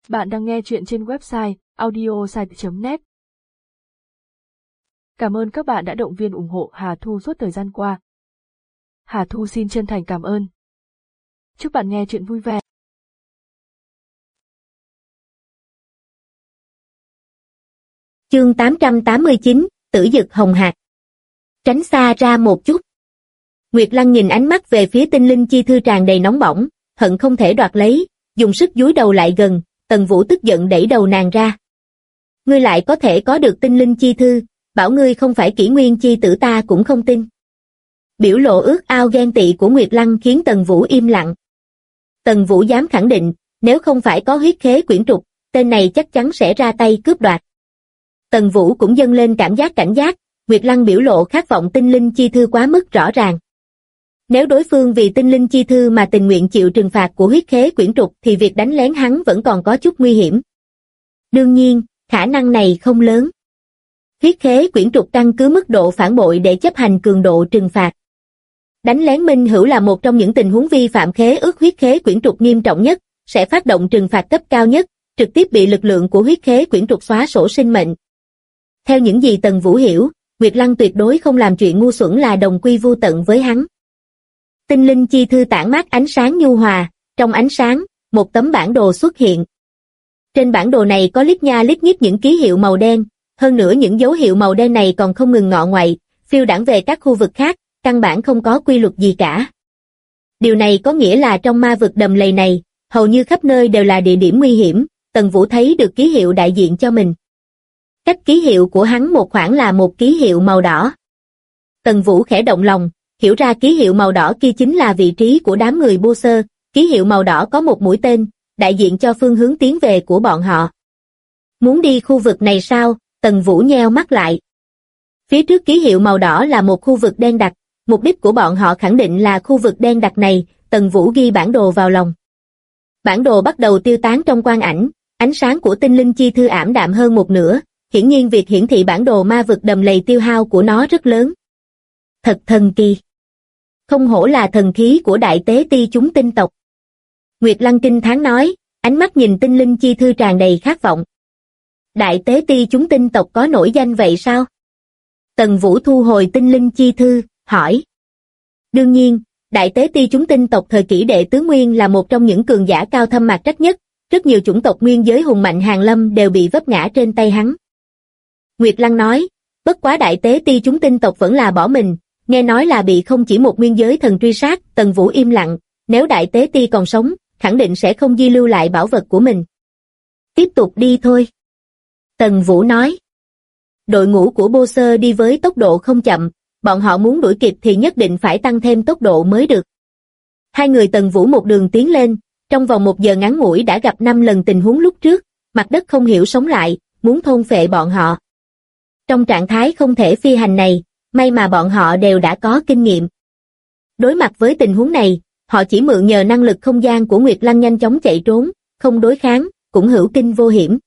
Bạn đang nghe chuyện trên website audiosite.net. Cảm ơn các bạn đã động viên ủng hộ Hà Thu suốt thời gian qua. Hà Thu xin chân thành cảm ơn. Chúc bạn nghe chuyện vui vẻ. Chương 889, Tử Dực Hồng Hạc. Tránh xa ra một chút. Nguyệt Lăng nhìn ánh mắt về phía tinh linh chi thư tràn đầy nóng bỏng, hận không thể đoạt lấy, dùng sức dúi đầu lại gần. Tần Vũ tức giận đẩy đầu nàng ra. Ngươi lại có thể có được tinh linh chi thư, bảo ngươi không phải Kỷ Nguyên chi tử ta cũng không tin. Biểu lộ ước ao ghen tị của Nguyệt Lăng khiến Tần Vũ im lặng. Tần Vũ dám khẳng định, nếu không phải có huyết khế quyển trục, tên này chắc chắn sẽ ra tay cướp đoạt. Tần Vũ cũng dâng lên cảm giác cảnh giác, Nguyệt Lăng biểu lộ khát vọng tinh linh chi thư quá mức rõ ràng. Nếu đối phương vì tinh linh chi thư mà tình nguyện chịu trừng phạt của huyết khế quyển trục thì việc đánh lén hắn vẫn còn có chút nguy hiểm. Đương nhiên, khả năng này không lớn. Huyết khế quyển trục căn cứ mức độ phản bội để chấp hành cường độ trừng phạt. Đánh lén minh hữu là một trong những tình huống vi phạm khế ước huyết khế quyển trục nghiêm trọng nhất, sẽ phát động trừng phạt cấp cao nhất, trực tiếp bị lực lượng của huyết khế quyển trục xóa sổ sinh mệnh. Theo những gì Tần Vũ hiểu, Nguyệt Lăng tuyệt đối không làm chuyện ngu xuẩn là đồng quy vu tận với hắn. Tinh linh chi thư tản mát ánh sáng nhu hòa, trong ánh sáng, một tấm bản đồ xuất hiện. Trên bản đồ này có lít nha lít nhít những ký hiệu màu đen, hơn nữa những dấu hiệu màu đen này còn không ngừng ngọ ngoại, phiêu đãng về các khu vực khác, căn bản không có quy luật gì cả. Điều này có nghĩa là trong ma vực đầm lầy này, hầu như khắp nơi đều là địa điểm nguy hiểm. Tần Vũ thấy được ký hiệu đại diện cho mình. Cách ký hiệu của hắn một khoảng là một ký hiệu màu đỏ. Tần Vũ khẽ động lòng, hiểu ra ký hiệu màu đỏ kia chính là vị trí của đám người Bô Sơ. Ký hiệu màu đỏ có một mũi tên, đại diện cho phương hướng tiến về của bọn họ. Muốn đi khu vực này sao? Tần Vũ nheo mắt lại. Phía trước ký hiệu màu đỏ là một khu vực đen đặc, mục đích của bọn họ khẳng định là khu vực đen đặc này. Tần Vũ ghi bản đồ vào lòng. Bản đồ bắt đầu tiêu tán trong quang ảnh, ánh sáng của tinh linh chi thư ảm đạm hơn một nửa, hiển nhiên việc hiển thị bản đồ ma vực đầm lầy tiêu hao của nó rất lớn. Thật thần kỳ. Không hổ là thần khí của đại tế ti chúng tinh tộc. Nguyệt Lăng kinh thán nói, ánh mắt nhìn tinh linh chi thư tràn đầy khát vọng. Đại tế ti chúng tinh tộc có nổi danh vậy sao? Tần Vũ thu hồi tinh linh chi thư, hỏi. Đương nhiên, đại tế ti chúng tinh tộc thời kỷ đệ tứ nguyên là một trong những cường giả cao thâm mạc trách nhất, rất nhiều chủng tộc nguyên giới hùng mạnh hàn lâm đều bị vấp ngã trên tay hắn. Nguyệt Lăng nói, bất quá đại tế ti chúng tinh tộc vẫn là bỏ mình, nghe nói là bị không chỉ một nguyên giới thần truy sát. Tần Vũ im lặng, nếu đại tế ti còn sống, khẳng định sẽ không di lưu lại bảo vật của mình. Tiếp tục đi thôi. Tần Vũ nói. Đội ngũ của Bô Sơ đi với tốc độ không chậm, bọn họ muốn đuổi kịp thì nhất định phải tăng thêm tốc độ mới được. Hai người Tần Vũ một đường tiến lên, trong vòng 1 giờ ngắn ngủi đã gặp 5 lần tình huống lúc trước, mặt đất không hiểu sống lại, muốn thôn phệ bọn họ. Trong trạng thái không thể phi hành này, may mà bọn họ đều đã có kinh nghiệm. Đối mặt với tình huống này, họ chỉ mượn nhờ năng lực không gian của Nguyệt Lăng nhanh chóng chạy trốn, không đối kháng, cũng hữu kinh vô hiểm.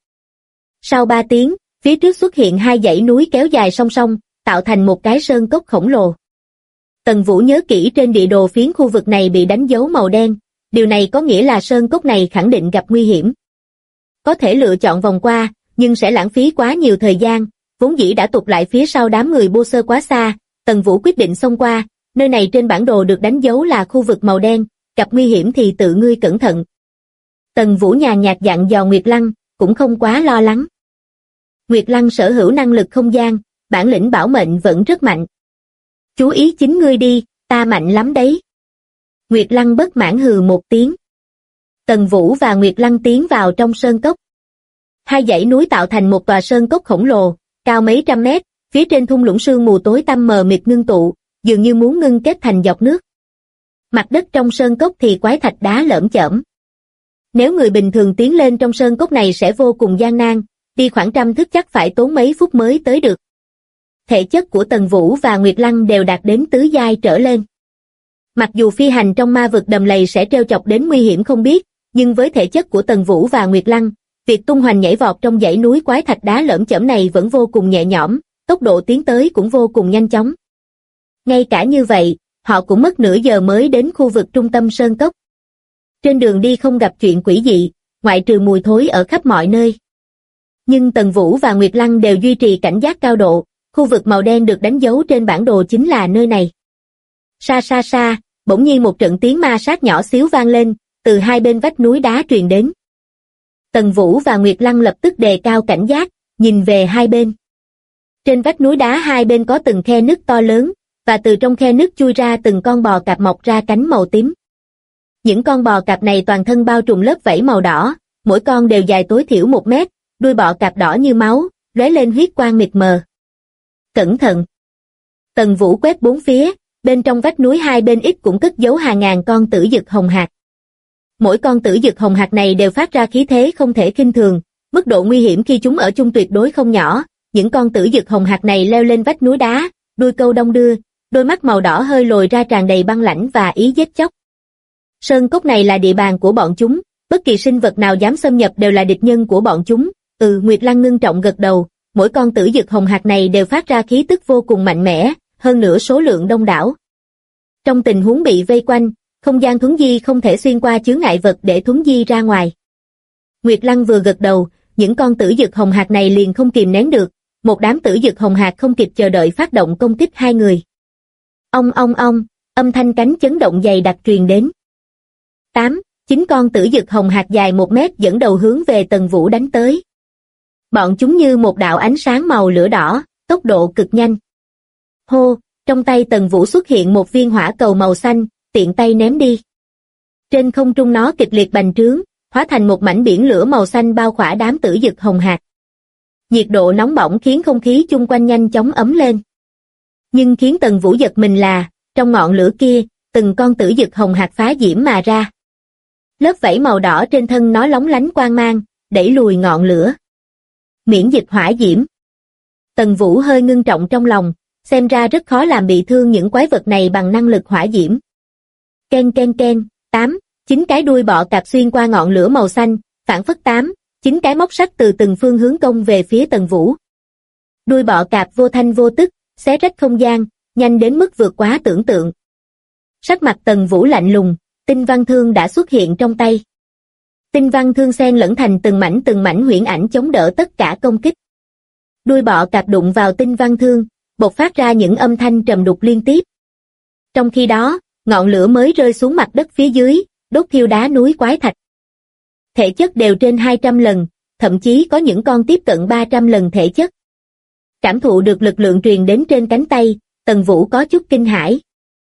Sau 3 tiếng, phía trước xuất hiện 2 dãy núi kéo dài song song, tạo thành một cái sơn cốc khổng lồ. Tần Vũ nhớ kỹ trên địa đồ phiến khu vực này bị đánh dấu màu đen, điều này có nghĩa là sơn cốc này khẳng định gặp nguy hiểm. Có thể lựa chọn vòng qua, nhưng sẽ lãng phí quá nhiều thời gian, vốn dĩ đã tụt lại phía sau đám người Bô Sơ quá xa. Tần Vũ quyết định xông qua, nơi này trên bản đồ được đánh dấu là khu vực màu đen, gặp nguy hiểm thì tự ngươi cẩn thận. Tần Vũ nhàn nhạt dặn dò Nguyệt Lăng, cũng không quá lo lắng. Nguyệt Lăng sở hữu năng lực không gian, bản lĩnh bảo mệnh vẫn rất mạnh. Chú ý chính ngươi đi, ta mạnh lắm đấy. Nguyệt Lăng bất mãn hừ một tiếng. Tần Vũ và Nguyệt Lăng tiến vào trong sơn cốc. 2 dãy núi tạo thành một tòa sơn cốc khổng lồ, cao mấy trăm mét, phía trên thung lũng sương mù tối tăm mờ mịt ngưng tụ, dường như muốn ngưng kết thành giọt nước. Mặt đất trong sơn cốc thì quái thạch đá lởm chởm. Nếu người bình thường tiến lên trong sơn cốc này sẽ vô cùng gian nan, đi khoảng trăm thước chắc phải tốn mấy phút mới tới được. Thể chất của Tần Vũ và Nguyệt Lăng đều đạt đến tứ giai trở lên. Mặc dù phi hành trong ma vực đầm lầy sẽ trêu chọc đến nguy hiểm không biết, nhưng với thể chất của Tần Vũ và Nguyệt Lăng, việc tung hoành nhảy vọt trong dãy núi quái thạch đá lởm chởm này vẫn vô cùng nhẹ nhõm, tốc độ tiến tới cũng vô cùng nhanh chóng. Ngay cả như vậy, họ cũng mất nửa giờ mới đến khu vực trung tâm sơn cốc. Trên đường đi không gặp chuyện quỷ dị, ngoại trừ mùi thối ở khắp mọi nơi. Nhưng Tần Vũ và Nguyệt Lăng đều duy trì cảnh giác cao độ, khu vực màu đen được đánh dấu trên bản đồ chính là nơi này. Sa sa sa, bỗng nhiên một trận tiếng ma sát nhỏ xíu vang lên, từ hai bên vách núi đá truyền đến. Tần Vũ và Nguyệt Lăng lập tức đề cao cảnh giác, nhìn về hai bên. Trên vách núi đá hai bên có từng khe nứt to lớn, và từ trong khe nứt chui ra từng con bò cạp mọc ra cánh màu tím. Những con bò cạp này toàn thân bao trùm lớp vảy màu đỏ, mỗi con đều dài tối thiểu 1 mét, đuôi bọ cạp đỏ như máu, lóe lên huyết quang mịt mờ. Cẩn thận! Tần Vũ quét bốn phía, bên trong vách núi hai bên ít cũng cất giấu hàng ngàn con tử dực hồng hạc. Mỗi con tử dực hồng hạc này đều phát ra khí thế không thể khinh thường, mức độ nguy hiểm khi chúng ở chung tuyệt đối không nhỏ. Những con tử dực hồng hạc này leo lên vách núi đá, đuôi câu đong đưa, đôi mắt màu đỏ hơi lồi ra tràn đầy băng lãnh và ý giết chóc. Sơn cốc này là địa bàn của bọn chúng, bất kỳ sinh vật nào dám xâm nhập đều là địch nhân của bọn chúng. Nguyệt Lăng ngưng trọng gật đầu, mỗi con tử dực hồng hạc này đều phát ra khí tức vô cùng mạnh mẽ, hơn nữa số lượng đông đảo. Trong tình huống bị vây quanh, không gian thuấn di không thể xuyên qua chướng ngại vật để thuấn di ra ngoài. Nguyệt Lăng vừa gật đầu, những con tử dực hồng hạc này liền không kìm nén được, một đám tử dực hồng hạc không kịp chờ đợi phát động công kích hai người. Ong ong ong, âm thanh cánh chấn động dày đặc truyền đến. 8-9 con tử dực hồng hạc dài 1 mét dẫn đầu hướng về Tần Vũ đánh tới. Bọn chúng như một đạo ánh sáng màu lửa đỏ, tốc độ cực nhanh. Hô, trong tay Tần Vũ xuất hiện một viên hỏa cầu màu xanh, tiện tay ném đi. Trên không trung nó kịch liệt bành trướng, hóa thành một mảnh biển lửa màu xanh bao khỏa đám tử dực hồng hạc. Nhiệt độ nóng bỏng khiến không khí chung quanh nhanh chóng ấm lên. Nhưng khiến Tần Vũ giật mình là, trong ngọn lửa kia, từng con tử dực hồng hạc phá diễm mà ra. Lớp vảy màu đỏ trên thân nó lóng lánh quang mang, đẩy lùi ngọn lửa. Miễn dịch hỏa diễm. Tần Vũ hơi ngưng trọng trong lòng, xem ra rất khó làm bị thương những quái vật này bằng năng lực hỏa diễm. Ken ken ken, 8-9 cái đuôi bọ cạp xuyên qua ngọn lửa màu xanh, phảng phất 8-9 cái móc sắt từ từng phương hướng công về phía Tần Vũ. Đuôi bọ cạp vô thanh vô tức, xé rách không gian, nhanh đến mức vượt quá tưởng tượng. Sắc mặt Tần Vũ lạnh lùng, tinh văn thương đã xuất hiện trong tay. Tinh văn thương xen lẫn thành từng mảnh huyễn ảnh chống đỡ tất cả công kích. Đuôi bọ cạp đụng vào tinh văn thương, bộc phát ra những âm thanh trầm đục liên tiếp. Trong khi đó, ngọn lửa mới rơi xuống mặt đất phía dưới, đốt thiêu đá núi quái thạch. Thể chất đều trên 200 lần, thậm chí có những con tiếp cận 300 lần thể chất. Cảm thụ được lực lượng truyền đến trên cánh tay, Tần Vũ có chút kinh hãi.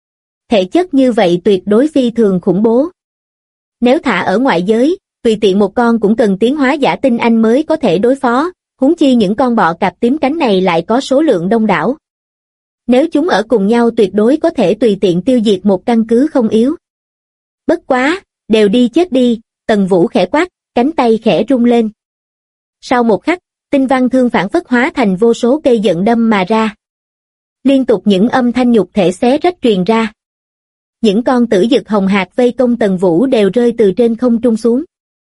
Thể chất như vậy tuyệt đối phi thường khủng bố. Nếu thả ở ngoại giới, tùy tiện một con cũng cần tiến hóa giả tinh anh mới có thể đối phó, huống chi những con bọ cạp tím cánh này lại có số lượng đông đảo. Nếu chúng ở cùng nhau tuyệt đối có thể tùy tiện tiêu diệt một căn cứ không yếu. Bất quá, đều đi chết đi, Tần Vũ khẽ quát, cánh tay khẽ rung lên. Sau một khắc, tinh văn thương phản phất hóa thành vô số cây giận đâm mà ra. Liên tục những âm thanh nhục thể xé rách truyền ra. Những con tử dực hồng hạc vây công Tần Vũ đều rơi từ trên không trung xuống.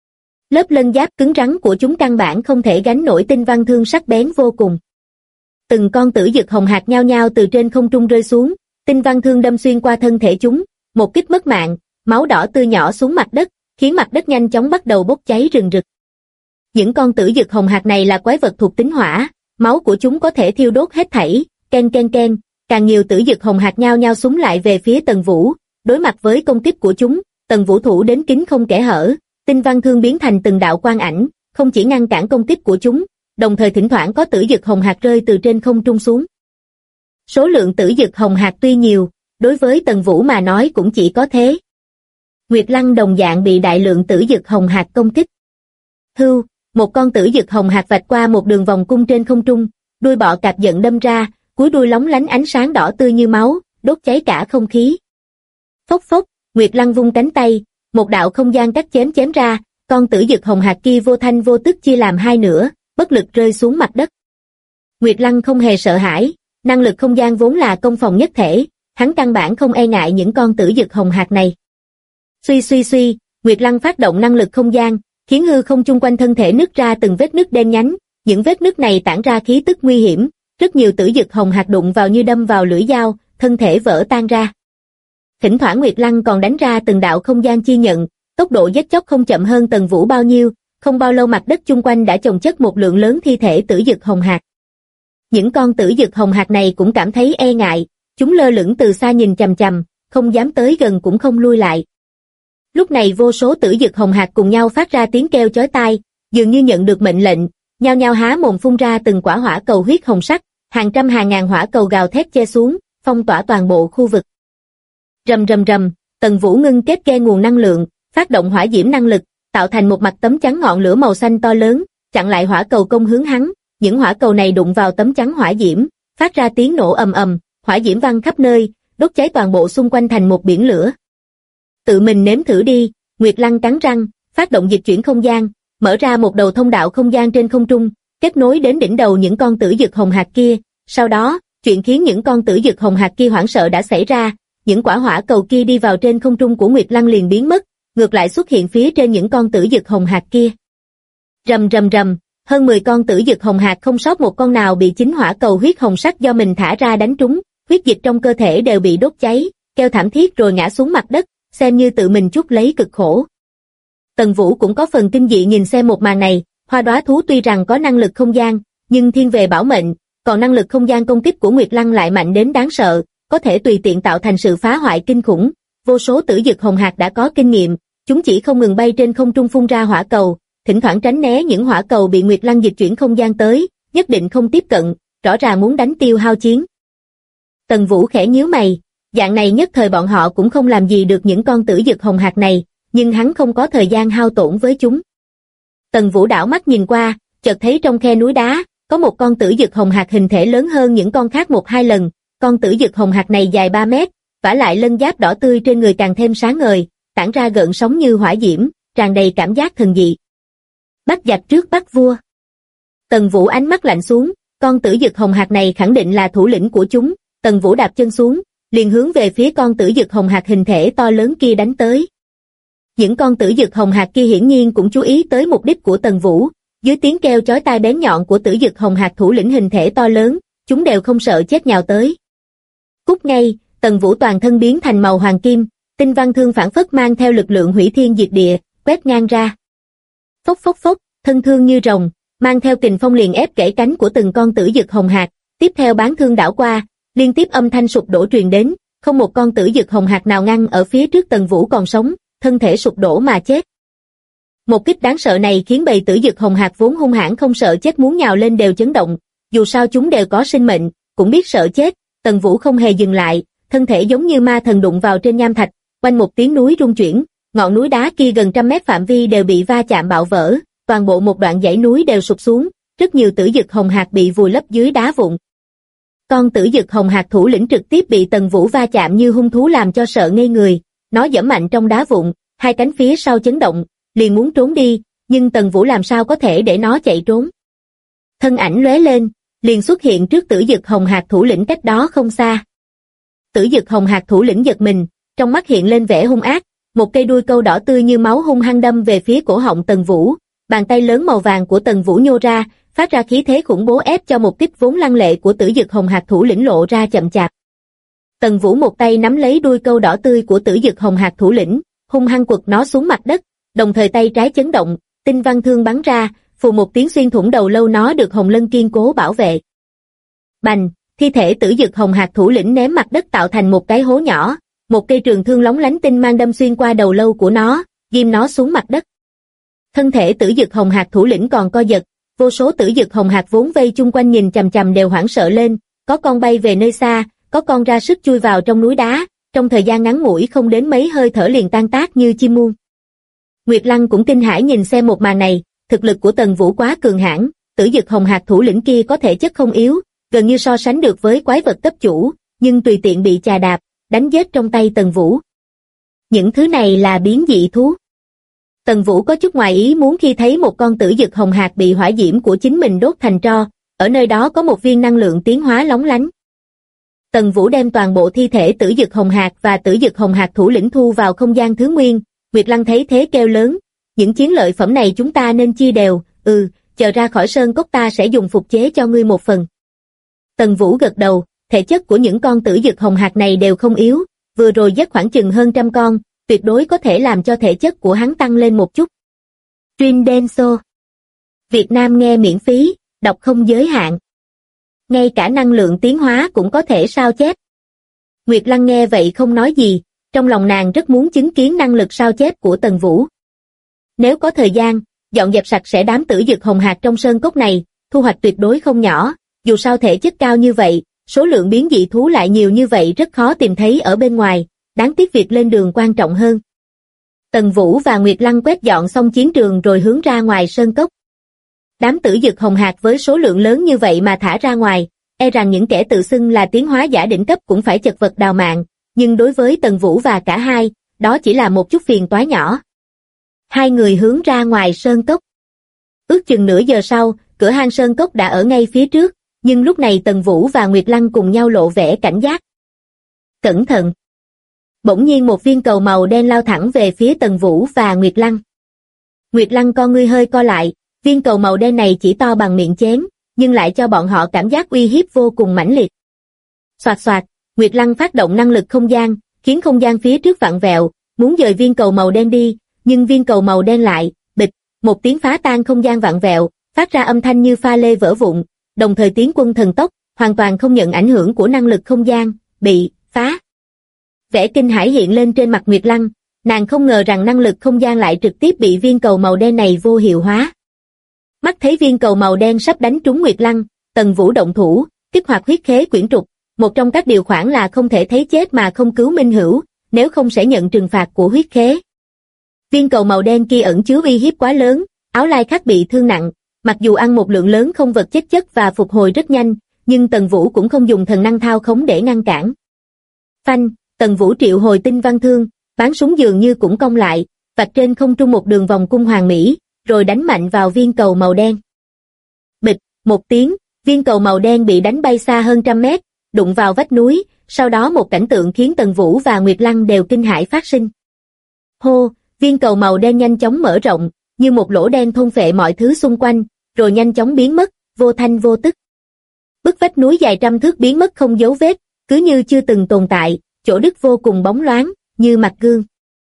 Lớp lân giáp cứng rắn của chúng căn bản không thể gánh nổi tinh văn thương sắc bén vô cùng. Từng con tử dực hồng hạc nhao nhao từ trên không trung rơi xuống, tinh văn thương đâm xuyên qua thân thể chúng, một kích mất mạng, máu đỏ tươi nhỏ xuống mặt đất, khiến mặt đất nhanh chóng bắt đầu bốc cháy rừng rực. Những con tử dực hồng hạc này là quái vật thuộc tính hỏa, máu của chúng có thể thiêu đốt hết thảy, ken ken ken, càng nhiều tử dực hồng hạc nhao nhao súng lại về phía Tần Vũ, đối mặt với công kích của chúng, Tần Vũ thủ đến kín không kẽ hở, tinh văn thương biến thành từng đạo quang ảnh, không chỉ ngăn cản công kích của chúng, đồng thời thỉnh thoảng có tử dực hồng hạc rơi từ trên không trung xuống. Số lượng tử dực hồng hạc tuy nhiều, đối với Tần Vũ mà nói cũng chỉ có thế. Nguyệt Lăng đồng dạng bị đại lượng tử dực hồng hạc công kích. Hưu, một con tử dực hồng hạc vạch qua một đường vòng cung trên không trung, đuôi bọ cạp giận đâm ra, cuối đuôi lóng lánh ánh sáng đỏ tươi như máu, đốt cháy cả không khí. Phốc phốc, Nguyệt Lăng vung cánh tay, một đạo không gian cắt chém ra, con tử dực hồng hạc kia vô thanh vô tức chia làm hai nửa, bất lực rơi xuống mặt đất. Nguyệt Lăng không hề sợ hãi, năng lực không gian vốn là công phòng nhất thể, hắn căn bản không e ngại những con tử dực hồng hạc này. Suy suy suy, Nguyệt Lăng phát động năng lực không gian, khiến hư không chung quanh thân thể nứt ra từng vết nứt đen nhánh, những vết nứt này tản ra khí tức nguy hiểm, rất nhiều tử dực hồng hạc đụng vào như đâm vào lưỡi dao, thân thể vỡ tan ra. Thỉnh thoảng Nguyệt Lăng còn đánh ra từng đạo không gian chi nhận, tốc độ giết chóc không chậm hơn Tần Vũ bao nhiêu, không bao lâu mặt đất chung quanh đã chồng chất một lượng lớn thi thể tử dực hồng hạc. Những con tử dực hồng hạc này cũng cảm thấy e ngại, chúng lơ lửng từ xa nhìn chằm chằm, không dám tới gần cũng không lui lại. Lúc này vô số tử dực hồng hạc cùng nhau phát ra tiếng kêu chói tai, dường như nhận được mệnh lệnh, nhao nhao há mồm phun ra từng quả hỏa cầu huyết hồng sắc, hàng trăm hàng ngàn hỏa cầu gào thét che xuống, phong tỏa toàn bộ khu vực. Rầm rầm rầm, Tần Vũ ngưng kết ke nguồn năng lượng, phát động hỏa diễm năng lực, tạo thành một mặt tấm chắn ngọn lửa màu xanh to lớn, chặn lại hỏa cầu công hướng hắn. Những hỏa cầu này đụng vào tấm chắn hỏa diễm, phát ra tiếng nổ ầm ầm, hỏa diễm văng khắp nơi, đốt cháy toàn bộ xung quanh thành một biển lửa. Tự mình nếm thử đi, Nguyệt Lăng cắn răng, phát động dịch chuyển không gian, mở ra một đầu thông đạo không gian trên không trung, kết nối đến đỉnh đầu những con tử dực hồng hạc kia. Sau đó, chuyện khiến những con tử dực hồng hạc kia hoảng sợ đã xảy ra, những quả hỏa cầu kia đi vào trên không trung của Nguyệt Lăng liền biến mất, ngược lại xuất hiện phía trên những con tử dực hồng hạc kia. Rầm rầm rầm, hơn 10 con tử dực hồng hạc không sót một con nào bị chính hỏa cầu huyết hồng sắc do mình thả ra đánh trúng, huyết dịch trong cơ thể đều bị đốt cháy, kêu thảm thiết rồi ngã xuống mặt đất, xem như tự mình chuốc lấy cực khổ. Tần Vũ cũng có phần kinh dị nhìn xem một màn này, hoa đóa thú tuy rằng có năng lực không gian, nhưng thiên về bảo mệnh, còn năng lực không gian công kích của Nguyệt Lăng lại mạnh đến đáng sợ, có thể tùy tiện tạo thành sự phá hoại kinh khủng. Vô số tử dực hồng hạc đã có kinh nghiệm, chúng chỉ không ngừng bay trên không trung phun ra hỏa cầu, thỉnh thoảng tránh né những hỏa cầu bị Nguyệt Lăng dịch chuyển không gian tới, nhất định không tiếp cận, rõ ràng muốn đánh tiêu hao chiến. Tần Vũ khẽ nhíu mày, dạng này nhất thời bọn họ cũng không làm gì được những con tử dực hồng hạc này, nhưng hắn không có thời gian hao tổn với chúng. Tần Vũ đảo mắt nhìn qua, chợt thấy trong khe núi đá, có một con tử dực hồng hạc hình thể lớn hơn những con khác 1-2 lần, con tử dực hồng hạc này dài 3 mét, vả lại lân giáp đỏ tươi trên người càng thêm sáng ngời, tản ra gợn sóng như hỏa diễm, tràn đầy cảm giác thần dị. Bắt giặc trước bắt vua. Tần Vũ ánh mắt lạnh xuống, con tử dực hồng hạc này khẳng định là thủ lĩnh của chúng. Tần Vũ đạp chân xuống, liền hướng về phía con tử dực hồng hạc hình thể to lớn kia đánh tới. Những con tử dực hồng hạc kia hiển nhiên cũng chú ý tới mục đích của Tần Vũ, dưới tiếng kêu chói tai bén nhọn của tử dực hồng hạc thủ lĩnh hình thể to lớn, chúng đều không sợ chết nhào tới. Cút ngay, Tần Vũ toàn thân biến thành màu hoàng kim, tinh văn thương phảng phất mang theo lực lượng hủy thiên diệt địa, quét ngang ra. Phốc phốc phốc, thân thương như rồng, mang theo kình phong liền ép gãy cánh của từng con tử dực hồng hạc, tiếp theo bán thương đảo qua, liên tiếp âm thanh sụp đổ truyền đến, không một con tử dực hồng hạc nào ngăn ở phía trước Tần Vũ còn sống, thân thể sụp đổ mà chết. Một kích đáng sợ này khiến bầy tử dực hồng hạc vốn hung hãn không sợ chết muốn nhào lên đều chấn động, dù sao chúng đều có sinh mệnh, cũng biết sợ chết. Tần Vũ không hề dừng lại, thân thể giống như ma thần đụng vào trên nham thạch, quanh một tiếng núi rung chuyển, ngọn núi đá kia gần trăm mét phạm vi đều bị va chạm bạo vỡ, toàn bộ một đoạn dãy núi đều sụp xuống, rất nhiều tử dực hồng hạc bị vùi lấp dưới đá vụn. Con tử dực hồng hạc thủ lĩnh trực tiếp bị Tần Vũ va chạm như hung thú làm cho sợ ngây người, nó giẫm mạnh trong đá vụn, hai cánh phía sau chấn động, liền muốn trốn đi, nhưng Tần Vũ làm sao có thể để nó chạy trốn. Thân ảnh lóe lên, liền xuất hiện trước tử dực hồng hạc thủ lĩnh cách đó không xa. Tử dực hồng hạc thủ lĩnh giật mình, trong mắt hiện lên vẻ hung ác, một cây đuôi câu đỏ tươi như máu hung hăng đâm về phía cổ họng Tần Vũ, bàn tay lớn màu vàng của Tần Vũ nhô ra, phát ra khí thế khủng bố ép cho một kích vốn lăng lệ của tử dực hồng hạc thủ lĩnh lộ ra chậm chạp. Tần Vũ một tay nắm lấy đuôi câu đỏ tươi của tử dực hồng hạc thủ lĩnh, hung hăng quật nó xuống mặt đất, đồng thời tay trái chấn động, tinh văn thương bắn ra, phù một tiếng xuyên thủng đầu lâu nó được hồng lân kiên cố bảo vệ. Bành, thi thể tử dực hồng hạc thủ lĩnh ném mặt đất tạo thành một cái hố nhỏ, một cây trường thương lóng lánh tinh mang đâm xuyên qua đầu lâu của nó, ghim nó xuống mặt đất. Thân thể tử dực hồng hạc thủ lĩnh còn co giật, vô số tử dực hồng hạc vốn vây chung quanh nhìn chằm chằm đều hoảng sợ lên, có con bay về nơi xa, có con ra sức chui vào trong núi đá, trong thời gian ngắn ngủi không đến mấy hơi thở liền tan tác như chim muông. Nguyệt Lăng cũng kinh hãi nhìn xem một màn này, thực lực của Tần Vũ quá cường hãn, tử dực hồng hạc thủ lĩnh kia có thể chất không yếu, gần như so sánh được với quái vật cấp chủ, nhưng tùy tiện bị chà đạp, đánh giết trong tay Tần Vũ. Những thứ này là biến dị thú. Tần Vũ có chút ngoài ý muốn khi thấy một con tử dực hồng hạc bị hỏa diễm của chính mình đốt thành tro, ở nơi đó có một viên năng lượng tiến hóa lóng lánh. Tần Vũ đem toàn bộ thi thể tử dực hồng hạc và tử dực hồng hạc thủ lĩnh thu vào không gian thứ nguyên. Nguyệt Lăng thấy thế kêu lớn, những chiến lợi phẩm này chúng ta nên chia đều, chờ ra khỏi sơn cốc ta sẽ dùng phục chế cho ngươi một phần. Tần Vũ gật đầu, thể chất của những con tử dực hồng hạc này đều không yếu, vừa rồi giết khoảng chừng hơn 100 con, tuyệt đối có thể làm cho thể chất của hắn tăng lên một chút. Truyền Denso. Việt Nam nghe miễn phí, đọc không giới hạn. Ngay cả năng lượng tiến hóa cũng có thể sao chép. Nguyệt Lăng nghe vậy không nói gì, trong lòng nàng rất muốn chứng kiến năng lực sao chép của Tần Vũ. Nếu có thời gian, dọn dẹp sạch sẽ đám tử dực hồng hạc trong sơn cốc này, thu hoạch tuyệt đối không nhỏ, dù sao thể chất cao như vậy, số lượng biến dị thú lại nhiều như vậy rất khó tìm thấy ở bên ngoài, đáng tiếc việc lên đường quan trọng hơn. Tần Vũ và Nguyệt Lăng quét dọn xong chiến trường rồi hướng ra ngoài sơn cốc. Đám tử dực hồng hạc với số lượng lớn như vậy mà thả ra ngoài, e rằng những kẻ tự xưng là tiến hóa giả đỉnh cấp cũng phải chật vật đào mạng, nhưng đối với Tần Vũ và cả hai, đó chỉ là một chút phiền toái nhỏ. Hai người hướng ra ngoài sơn cốc. Ước chừng nửa giờ sau, cửa hang sơn cốc đã ở ngay phía trước, nhưng lúc này Tần Vũ và Nguyệt Lăng cùng nhau lộ vẻ cảnh giác. Cẩn thận! Bỗng nhiên một viên cầu màu đen lao thẳng về phía Tần Vũ và Nguyệt Lăng. Nguyệt Lăng con ngươi hơi co lại, viên cầu màu đen này chỉ to bằng miệng chén, nhưng lại cho bọn họ cảm giác uy hiếp vô cùng mãnh liệt. Xoạt xoạt, Nguyệt Lăng phát động năng lực không gian, khiến không gian phía trước vặn vẹo, muốn dời viên cầu màu đen đi, nhưng viên cầu màu đen lại, bịch, một tiếng phá tan không gian vặn vẹo, phát ra âm thanh như pha lê vỡ vụn, đồng thời tiến quân thần tốc, hoàn toàn không nhận ảnh hưởng của năng lực không gian, bị phá. Vẻ kinh hãi hiện lên trên mặt Nguyệt Lăng, nàng không ngờ rằng năng lực không gian lại trực tiếp bị viên cầu màu đen này vô hiệu hóa. Mắt thấy viên cầu màu đen sắp đánh trúng Nguyệt Lăng, Tần Vũ động thủ, kích hoạt huyết khế quyển trục, một trong các điều khoản là không thể thấy chết mà không cứu minh hữu, nếu không sẽ nhận trừng phạt của huyết khế. Viên cầu màu đen kia ẩn chứa uy hiếp quá lớn, Áo Lai Khắc bị thương nặng, mặc dù ăn một lượng lớn không vật chết chất và phục hồi rất nhanh, nhưng Tần Vũ cũng không dùng thần năng thao khống để ngăn cản. Phanh, Tần Vũ triệu hồi tinh văn thương, bắn súng dường như cũng cong lại, vạch trên không trung một đường vòng cung hoàn mỹ, rồi đánh mạnh vào viên cầu màu đen. Bịch, một tiếng, viên cầu màu đen bị đánh bay xa hơn trăm mét, đụng vào vách núi, sau đó một cảnh tượng khiến Tần Vũ và Nguyệt Lăng đều kinh hãi phát sinh. Hô, viên cầu màu đen nhanh chóng mở rộng, như một lỗ đen thôn phệ mọi thứ xung quanh, rồi nhanh chóng biến mất, vô thanh vô tức. Bức vách núi dài trăm thước biến mất không dấu vết, cứ như chưa từng tồn tại, chỗ đứt vô cùng bóng loáng, như mặt gương.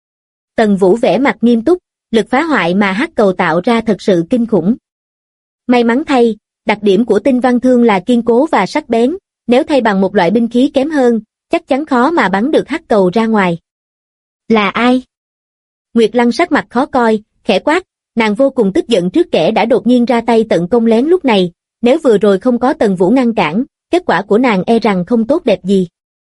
Tần Vũ vẻ mặt nghiêm túc, lực phá hoại mà hắc cầu tạo ra thật sự kinh khủng. May mắn thay, đặc điểm của tinh văn thương là kiên cố và sắc bén, nếu thay bằng một loại binh khí kém hơn, chắc chắn khó mà bắn được hắc cầu ra ngoài. Là ai? Nguyệt Lăng sắc mặt khó coi, khẽ quát, nàng vô cùng tức giận trước kẻ đã đột nhiên ra tay tận công lén lúc này, nếu vừa rồi không có Tần Vũ ngăn cản, kết quả của nàng e rằng không tốt đẹp gì.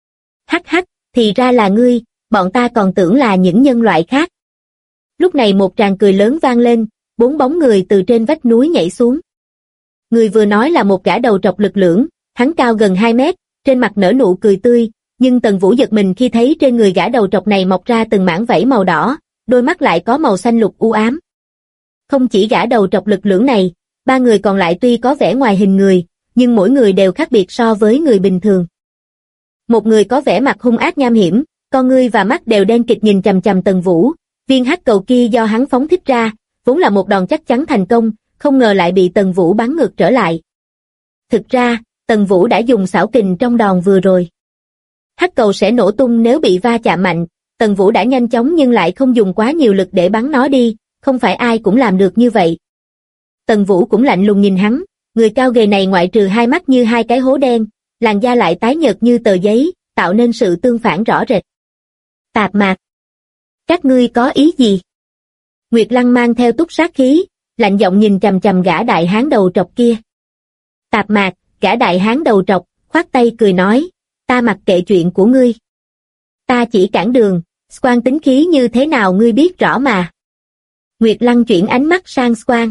Hắc hắc, thì ra là ngươi, bọn ta còn tưởng là những nhân loại khác. Lúc này một tràng cười lớn vang lên, 4 bóng người từ trên vách núi nhảy xuống. Người vừa nói là một gã đầu trọc lực lưỡng, hắn cao gần 2 mét, trên mặt nở nụ cười tươi, nhưng Tần Vũ giật mình khi thấy trên người gã đầu trọc này mọc ra từng mảng vảy màu đỏ, đôi mắt lại có màu xanh lục u ám. Không chỉ gã đầu trọc lực lưỡng này, 3 người còn lại tuy có vẻ ngoài hình người, nhưng mỗi người đều khác biệt so với người bình thường. Một người có vẻ mặt hung ác nham hiểm, con ngươi và mắt đều đen kịt nhìn chằm chằm Tần Vũ, viên hắc cầu kia do hắn phóng thích ra, vốn là một đòn chắc chắn thành công, không ngờ lại bị Tần Vũ bắn ngược trở lại. Thực ra, Tần Vũ đã dùng xảo kình trong đòn vừa rồi. Hắc cầu sẽ nổ tung nếu bị va chạm mạnh, Tần Vũ đã nhanh chóng nhưng lại không dùng quá nhiều lực để bắn nó đi, không phải ai cũng làm được như vậy. Tần Vũ cũng lạnh lùng nhìn hắn, người cao gầy này ngoại trừ hai mắt như hai cái hố đen, làn da lại tái nhợt như tờ giấy, tạo nên sự tương phản rõ rệt. Tạp Mạc, các ngươi có ý gì? Nguyệt Lăng mang theo túc sát khí, lạnh giọng nhìn chằm chằm gã đại hán đầu trọc kia. Tạp Mạc, gã đại hán đầu trọc, khoát tay cười nói, ta mặc kệ chuyện của ngươi. Ta chỉ cản đường, Squan tính khí như thế nào ngươi biết rõ mà. Nguyệt Lăng chuyển ánh mắt sang Squan.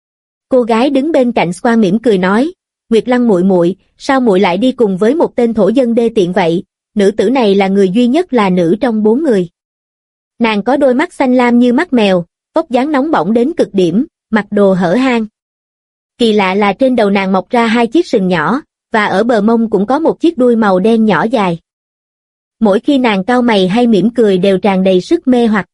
Cô gái đứng bên cạnh Squan mỉm cười nói, Nguyệt Lăng muội muội, sao muội lại đi cùng với một tên thổ dân đê tiện vậy? Nữ tử này là người duy nhất là nữ trong 4 người. Nàng có đôi mắt xanh lam như mắt mèo, vóc dáng nóng bỏng đến cực điểm, mặc đồ hở hang. Kỳ lạ là trên đầu nàng mọc ra 2 chiếc sừng nhỏ, và ở bờ mông cũng có một chiếc đuôi màu đen nhỏ dài. Mỗi khi nàng cau mày hay mỉm cười đều tràn đầy sức mê hoặc.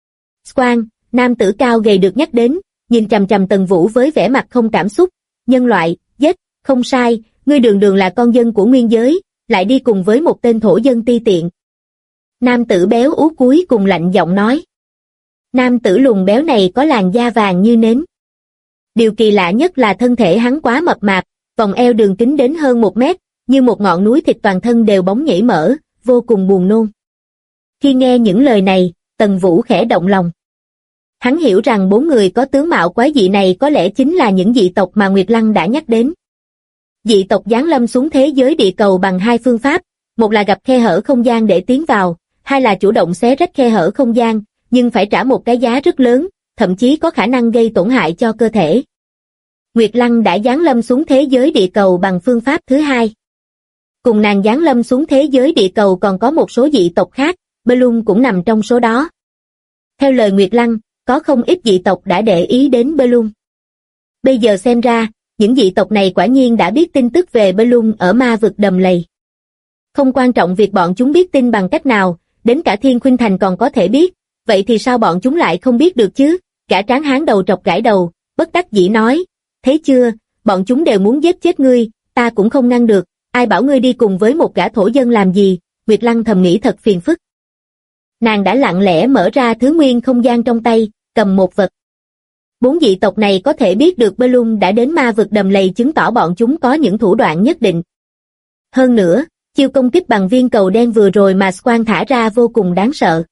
Squan, nam tử cao gầy được nhắc đến, nhìn chằm chằm Tần Vũ với vẻ mặt không cảm xúc. Nhân loại, giết, không sai, ngươi đường đường là con dân của nguyên giới, lại đi cùng với một tên thổ dân ti tiện. Nam tử béo ú cúi cùng lạnh giọng nói. Nam tử lùn béo này có làn da vàng như nến. Điều kỳ lạ nhất là thân thể hắn quá mập mạp, vòng eo đường kính đến hơn 1 mét, như một ngọn núi thịt, toàn thân đều bóng nhảy mỡ, vô cùng buồn nôn. Khi nghe những lời này, Tần Vũ khẽ động lòng. Hắn hiểu rằng 4 người có tướng mạo quái dị này có lẽ chính là những dị tộc mà Nguyệt Lăng đã nhắc đến. Dị tộc giáng lâm xuống thế giới địa cầu bằng 2 phương pháp, một là gặp khe hở không gian để tiến vào, hai là chủ động xé rách khe hở không gian, nhưng phải trả một cái giá rất lớn, thậm chí có khả năng gây tổn hại cho cơ thể. Nguyệt Lăng đã giáng lâm xuống thế giới địa cầu bằng phương pháp thứ hai. Cùng nàng giáng lâm xuống thế giới địa cầu còn có một số dị tộc khác, Bloom cũng nằm trong số đó. Theo lời Nguyệt Lăng, có không ít dị tộc đã để ý đến Bloom. Bây giờ xem ra, những dị tộc này quả nhiên đã biết tin tức về Bloom ở ma vực đầm lầy. Không quan trọng việc bọn chúng biết tin bằng cách nào, đến cả Thiên Khuynh Thành còn có thể biết, vậy thì sao bọn chúng lại không biết được chứ? Gã tráng hán đầu trọc gãi đầu, bất đắc dĩ nói, thấy chưa, bọn chúng đều muốn giết chết ngươi, ta cũng không ngăn được, ai bảo ngươi đi cùng với một gã thổ dân làm gì? Nguyệt Lăng thầm nghĩ thật phiền phức. Nàng đã lặng lẽ mở ra thứ nguyên không gian trong tay, cầm một vật. 4 dị tộc này có thể biết được Bloom đã đến ma vực đầm lầy, chứng tỏ bọn chúng có những thủ đoạn nhất định. Hơn nữa, chiêu công kích bằng viên cầu đen vừa rồi mà Squan thả ra vô cùng đáng sợ.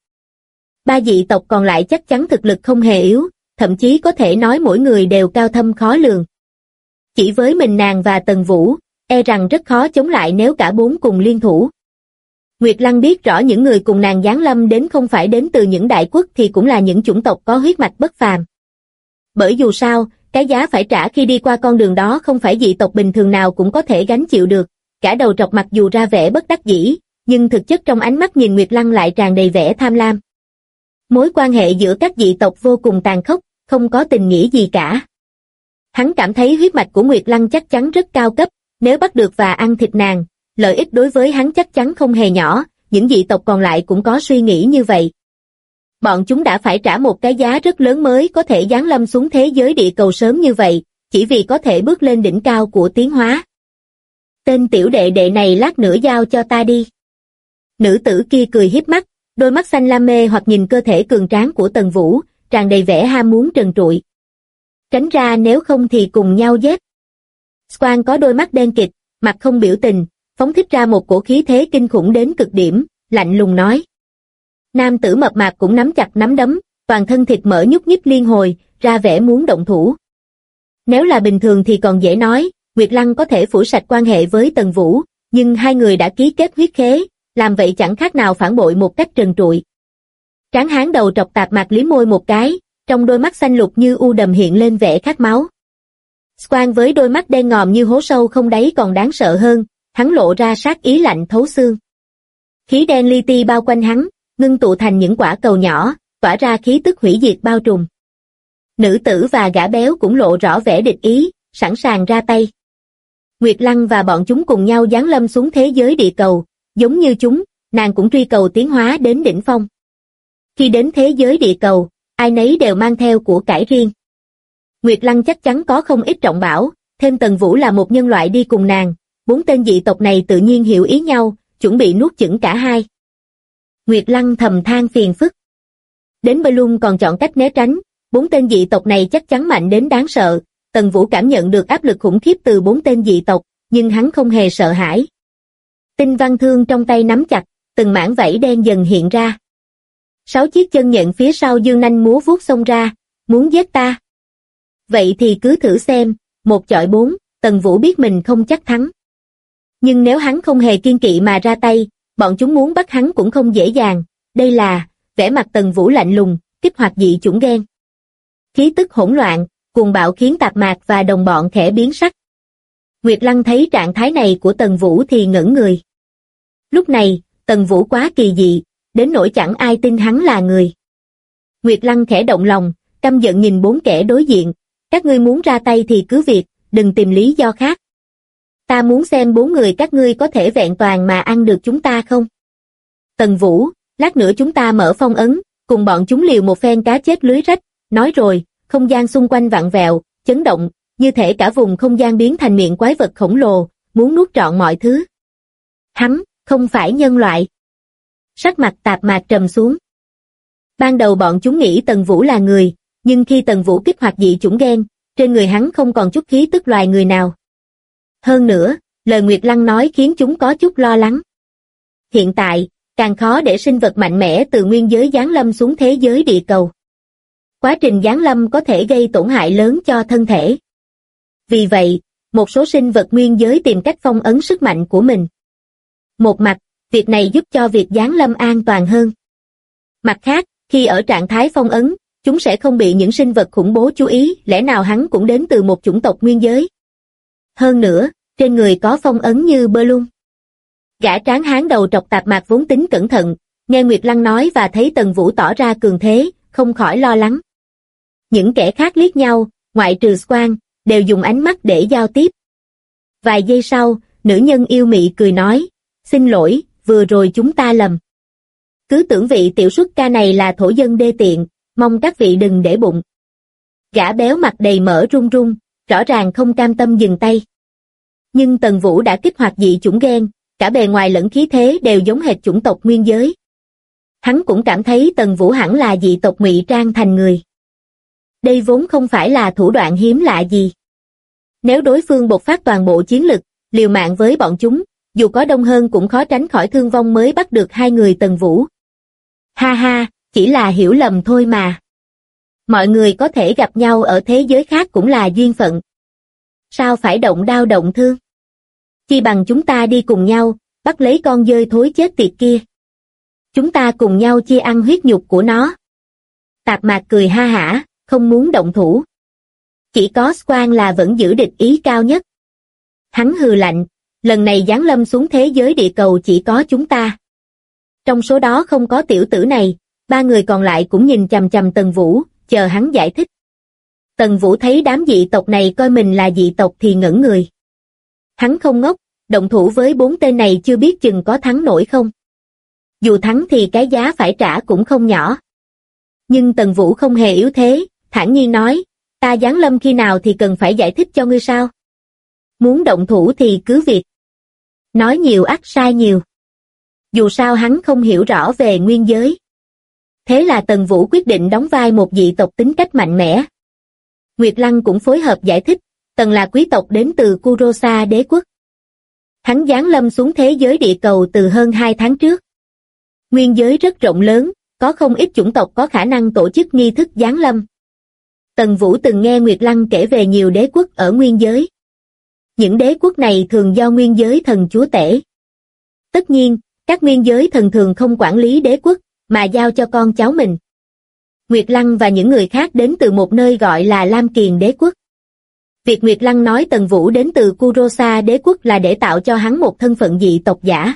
3 dị tộc còn lại chắc chắn thực lực không hề yếu, thậm chí có thể nói mỗi người đều cao thâm khó lường. Chỉ với mình nàng và Tần Vũ, e rằng rất khó chống lại nếu cả 4 cùng liên thủ. Nguyệt Lăng biết rõ những người cùng nàng giáng lâm đến không phải đến từ những đại quốc thì cũng là những chủng tộc có huyết mạch bất phàm. Bởi dù sao, cái giá phải trả khi đi qua con đường đó không phải dị tộc bình thường nào cũng có thể gánh chịu được. Cả đầu trọc mặc dù ra vẻ bất đắc dĩ, nhưng thực chất trong ánh mắt nhìn Nguyệt Lăng lại tràn đầy vẻ tham lam. Mối quan hệ giữa các dị tộc vô cùng tàn khốc, không có tình nghĩa gì cả. Hắn cảm thấy huyết mạch của Nguyệt Lăng chắc chắn rất cao cấp, nếu bắt được và ăn thịt nàng, lợi ích đối với hắn chắc chắn không hề nhỏ, những dị tộc còn lại cũng có suy nghĩ như vậy. Bọn chúng đã phải trả một cái giá rất lớn mới có thể giáng lâm xuống thế giới địa cầu sớm như vậy, chỉ vì có thể bước lên đỉnh cao của tiến hóa. Tên tiểu đệ đệ này lát nữa giao cho ta đi. Nữ tử kia cười hiếp mắt, đôi mắt xanh lam mê hoặc nhìn cơ thể cường tráng của Tần Vũ, tràn đầy vẻ ham muốn trần trụi. Tránh ra, nếu không thì cùng nhau giết. Squan có đôi mắt đen kịt, mặt không biểu tình, phóng thích ra một cổ khí thế kinh khủng đến cực điểm, lạnh lùng nói. Nam tử mập mạp cũng nắm chặt nắm đấm, toàn thân thịt mỡ nhúc nhích liên hồi, ra vẻ muốn động thủ. Nếu là bình thường thì còn dễ nói, Nguyệt Lăng có thể phủi sạch quan hệ với Tần Vũ, nhưng hai người đã ký kết huyết khế, làm vậy chẳng khác nào phản bội một cách trần trụi. Tráng hán đầu trọc tạp mạc liếm môi một cái, trong đôi mắt xanh lục như u đầm hiện lên vẻ khát máu. Squan với đôi mắt đen ngòm như hố sâu không đáy còn đáng sợ hơn, hắn lộ ra sát ý lạnh thấu xương. Khí đen li ti bao quanh hắn, ngưng tụ thành những quả cầu nhỏ, tỏa ra khí tức hủy diệt bao trùm. Nữ tử và gã béo cũng lộ rõ vẻ địch ý, sẵn sàng ra tay. Nguyệt Lăng và bọn chúng cùng nhau giáng lâm xuống thế giới địa cầu, giống như chúng, nàng cũng truy cầu tiến hóa đến đỉnh phong. Khi đến thế giới địa cầu, ai nấy đều mang theo của cải riêng. Nguyệt Lăng chắc chắn có không ít trọng bảo, thêm Tần Vũ là một nhân loại đi cùng nàng, 4 tên dị tộc này tự nhiên hiểu ý nhau, chuẩn bị nuốt chửng cả hai. Nguyệt Lăng thầm than phiền phức. Đến Bloom còn chọn cách né tránh, 4 tên dị tộc này chắc chắn mạnh đến đáng sợ. Tần Vũ cảm nhận được áp lực khủng khiếp từ 4 tên dị tộc, nhưng hắn không hề sợ hãi. Tinh văn thương trong tay nắm chặt, từng mảng vảy đen dần hiện ra. 6 chiếc chân nhện phía sau dương nanh múa vuốt xông ra, muốn giết ta. Vậy thì cứ thử xem, 1 chọi 4, Tần Vũ biết mình không chắc thắng. Nhưng nếu hắn không hề kiên kỵ mà ra tay, bọn chúng muốn bắt hắn cũng không dễ dàng. Đây là, vẻ mặt Tần Vũ lạnh lùng, kích hoạt dị chủng gen. Khí tức hỗn loạn, cuồng bạo khiến Tạp Mạc và đồng bọn khẽ biến sắc. Nguyệt Lăng thấy trạng thái này của Tần Vũ thì ngẩn người. Lúc này, Tần Vũ quá kỳ dị, đến nỗi chẳng ai tin hắn là người. Nguyệt Lăng khẽ động lòng, căm giận nhìn 4 kẻ đối diện, các ngươi muốn ra tay thì cứ việc, đừng tìm lý do khác. Ta muốn xem 4 người các ngươi có thể vẹn toàn mà ăn được chúng ta không? Tần Vũ, lát nữa chúng ta mở phong ấn, cùng bọn chúng liều một phen cá chết lưới rách, nói rồi, không gian xung quanh vặn vẹo, chấn động, như thể cả vùng không gian biến thành miệng quái vật khổng lồ, muốn nuốt trọn mọi thứ. Hắn, không phải nhân loại. Sắc mặt Tạp Mạc trầm xuống. Ban đầu bọn chúng nghĩ Tần Vũ là người, nhưng khi Tần Vũ kích hoạt dị chủng gen, trên người hắn không còn chút khí tức loài người nào. Hơn nữa, lời Nguyệt Lăng nói khiến chúng có chút lo lắng. Hiện tại, càng khó để sinh vật mạnh mẽ từ nguyên giới giáng lâm xuống thế giới địa cầu. Quá trình giáng lâm có thể gây tổn hại lớn cho thân thể. Vì vậy, một số sinh vật nguyên giới tìm cách phong ấn sức mạnh của mình. Một mặt, việc này giúp cho việc giáng lâm an toàn hơn. Mặt khác, khi ở trạng thái phong ấn, chúng sẽ không bị những sinh vật khủng bố chú ý, lẽ nào hắn cũng đến từ một chủng tộc nguyên giới. Hơn nữa, trên người có phong ấn như bơ lung. Gã tráng hán đầu trọc Tạp Mạc vốn tính cẩn thận, nghe Nguyệt Lăng nói và thấy Tần Vũ tỏ ra cường thế, không khỏi lo lắng. Những kẻ khác liếc nhau, ngoại trừ Squan, đều dùng ánh mắt để giao tiếp. Vài giây sau, nữ nhân yêu mị cười nói, xin lỗi, vừa rồi chúng ta lầm. Cứ tưởng vị tiểu xuất ca này là thổ dân đê tiện, mong các vị đừng để bụng. Gã béo mặt đầy mỡ run run, rõ ràng không cam tâm dừng tay. Nhưng Tần Vũ đã kích hoạt dị chủng gen, cả bề ngoài lẫn khí thế đều giống hệt chủng tộc nguyên giới. Hắn cũng cảm thấy Tần Vũ hẳn là dị tộc ngụy trang thành người. Đây vốn không phải là thủ đoạn hiếm lạ gì. Nếu đối phương bộc phát toàn bộ chiến lực, liều mạng với bọn chúng, dù có đông hơn cũng khó tránh khỏi thương vong mới bắt được hai người Tần Vũ. Ha ha, chỉ là hiểu lầm thôi mà. Mọi người có thể gặp nhau ở thế giới khác cũng là duyên phận. Sao phải động đao động thương? Chi bằng chúng ta đi cùng nhau, bắt lấy con dơi thối chết tiệt kia. Chúng ta cùng nhau chia ăn huyết nhục của nó. Tạp Mạc cười ha hả, không muốn động thủ. Chỉ có Squan là vẫn giữ địch ý cao nhất. Hắn hừ lạnh, lần này giáng lâm xuống thế giới địa cầu chỉ có chúng ta. Trong số đó không có tiểu tử này, ba người còn lại cũng nhìn chằm chằm Tần Vũ, chờ hắn giải thích. Tần Vũ thấy đám dị tộc này coi mình là dị tộc thì ngẩn người. Hắn không ngốc, động thủ với bốn tên này chưa biết chừng có thắng nổi không. Dù thắng thì cái giá phải trả cũng không nhỏ. Nhưng Tần Vũ không hề yếu thế, thản nhiên nói, ta giáng lâm khi nào thì cần phải giải thích cho ngươi sao? Muốn động thủ thì cứ việc. Nói nhiều ắt sai nhiều. Dù sao hắn không hiểu rõ về nguyên giới. Thế là Tần Vũ quyết định đóng vai một dị tộc tính cách mạnh mẽ. Nguyệt Lăng cũng phối hợp giải thích, Tần là quý tộc đến từ Kurosa đế quốc. Hắn giáng lâm xuống thế giới địa cầu từ hơn 2 tháng trước. Nguyên giới rất rộng lớn, có không ít chủng tộc có khả năng tổ chức nghi thức giáng lâm. Tần Vũ từng nghe Nguyệt Lăng kể về nhiều đế quốc ở nguyên giới. Những đế quốc này thường do nguyên giới thần chúa tể. Tất nhiên, các nguyên giới thần thường không quản lý đế quốc, mà giao cho con cháu mình. Nguyệt Lăng và những người khác đến từ một nơi gọi là Lam Kiền đế quốc. Việc Nguyệt Lăng nói Tần Vũ đến từ Kurosa đế quốc là để tạo cho hắn một thân phận dị tộc giả.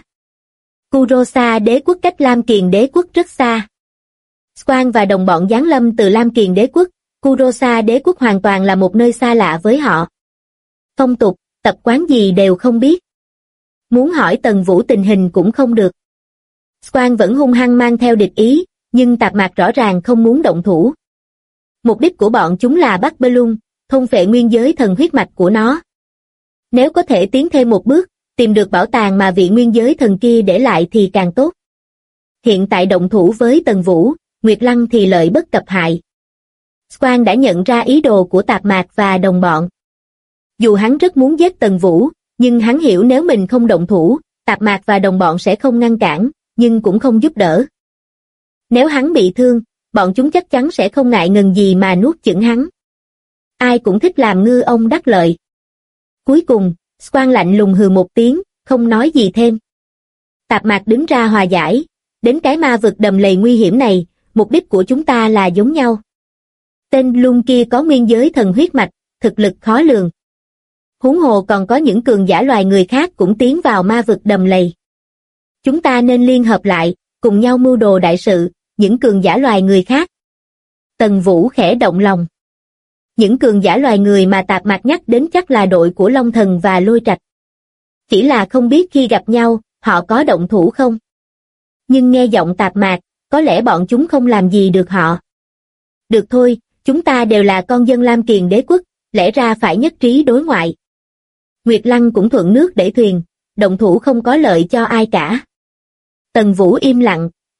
Kurosa đế quốc cách Lam Kiền đế quốc rất xa. Squan và đồng bọn giáng lâm từ Lam Kiền đế quốc, Kurosa đế quốc hoàn toàn là một nơi xa lạ với họ. Phong tục, tập quán gì đều không biết. Muốn hỏi Tần Vũ tình hình cũng không được. Squan vẫn hung hăng mang theo địch ý, nhưng Tạp Mạc rõ ràng không muốn động thủ. Mục đích của bọn chúng là bắt Belung, thôn phệ nguyên giới thần huyết mạch của nó. Nếu có thể tiến thêm một bước, tìm được bảo tàng mà vị nguyên giới thần kia để lại thì càng tốt. Hiện tại động thủ với Tần Vũ, Nguyệt Lăng thì lợi bất cập hại. Squan đã nhận ra ý đồ của Tạp Mạc và đồng bọn. Dù hắn rất muốn giết Tần Vũ, nhưng hắn hiểu nếu mình không động thủ, Tạp Mạc và đồng bọn sẽ không ngăn cản, nhưng cũng không giúp đỡ. Nếu hắn bị thương, bọn chúng chắc chắn sẽ không ngại ngần gì mà nuốt chửng hắn. Ai cũng thích làm ngư ông đắc lợi. Cuối cùng, Squan lạnh lùng hừ một tiếng, không nói gì thêm. Tạp Mạc đứng ra hòa giải, đến cái ma vực đầm lầy nguy hiểm này, mục đích của chúng ta là giống nhau. Tên Lung kia có nguyên giới thần huyết mạch, thực lực khó lường. Huống hồ còn có những cường giả loài người khác cũng tiến vào ma vực đầm lầy. Chúng ta nên liên hợp lại, cùng nhau mưu đồ đại sự, những cường giả loài người khác. Tần Vũ khẽ động lòng. Những cường giả loài người mà Tạp Mạc nhắc đến chắc là đội của Long Thần và Lôi Trạch. Chỉ là không biết khi gặp nhau, họ có động thủ không? Nhưng nghe giọng Tạp Mạc, có lẽ bọn chúng không làm gì được họ. Được thôi, chúng ta đều là con dân Lam Kiền đế quốc, lẽ ra phải nhất trí đối ngoại. Nguyệt Lăng cũng thuận nước đẩy thuyền, động thủ không có lợi cho ai cả. Tần Vũ im lặng,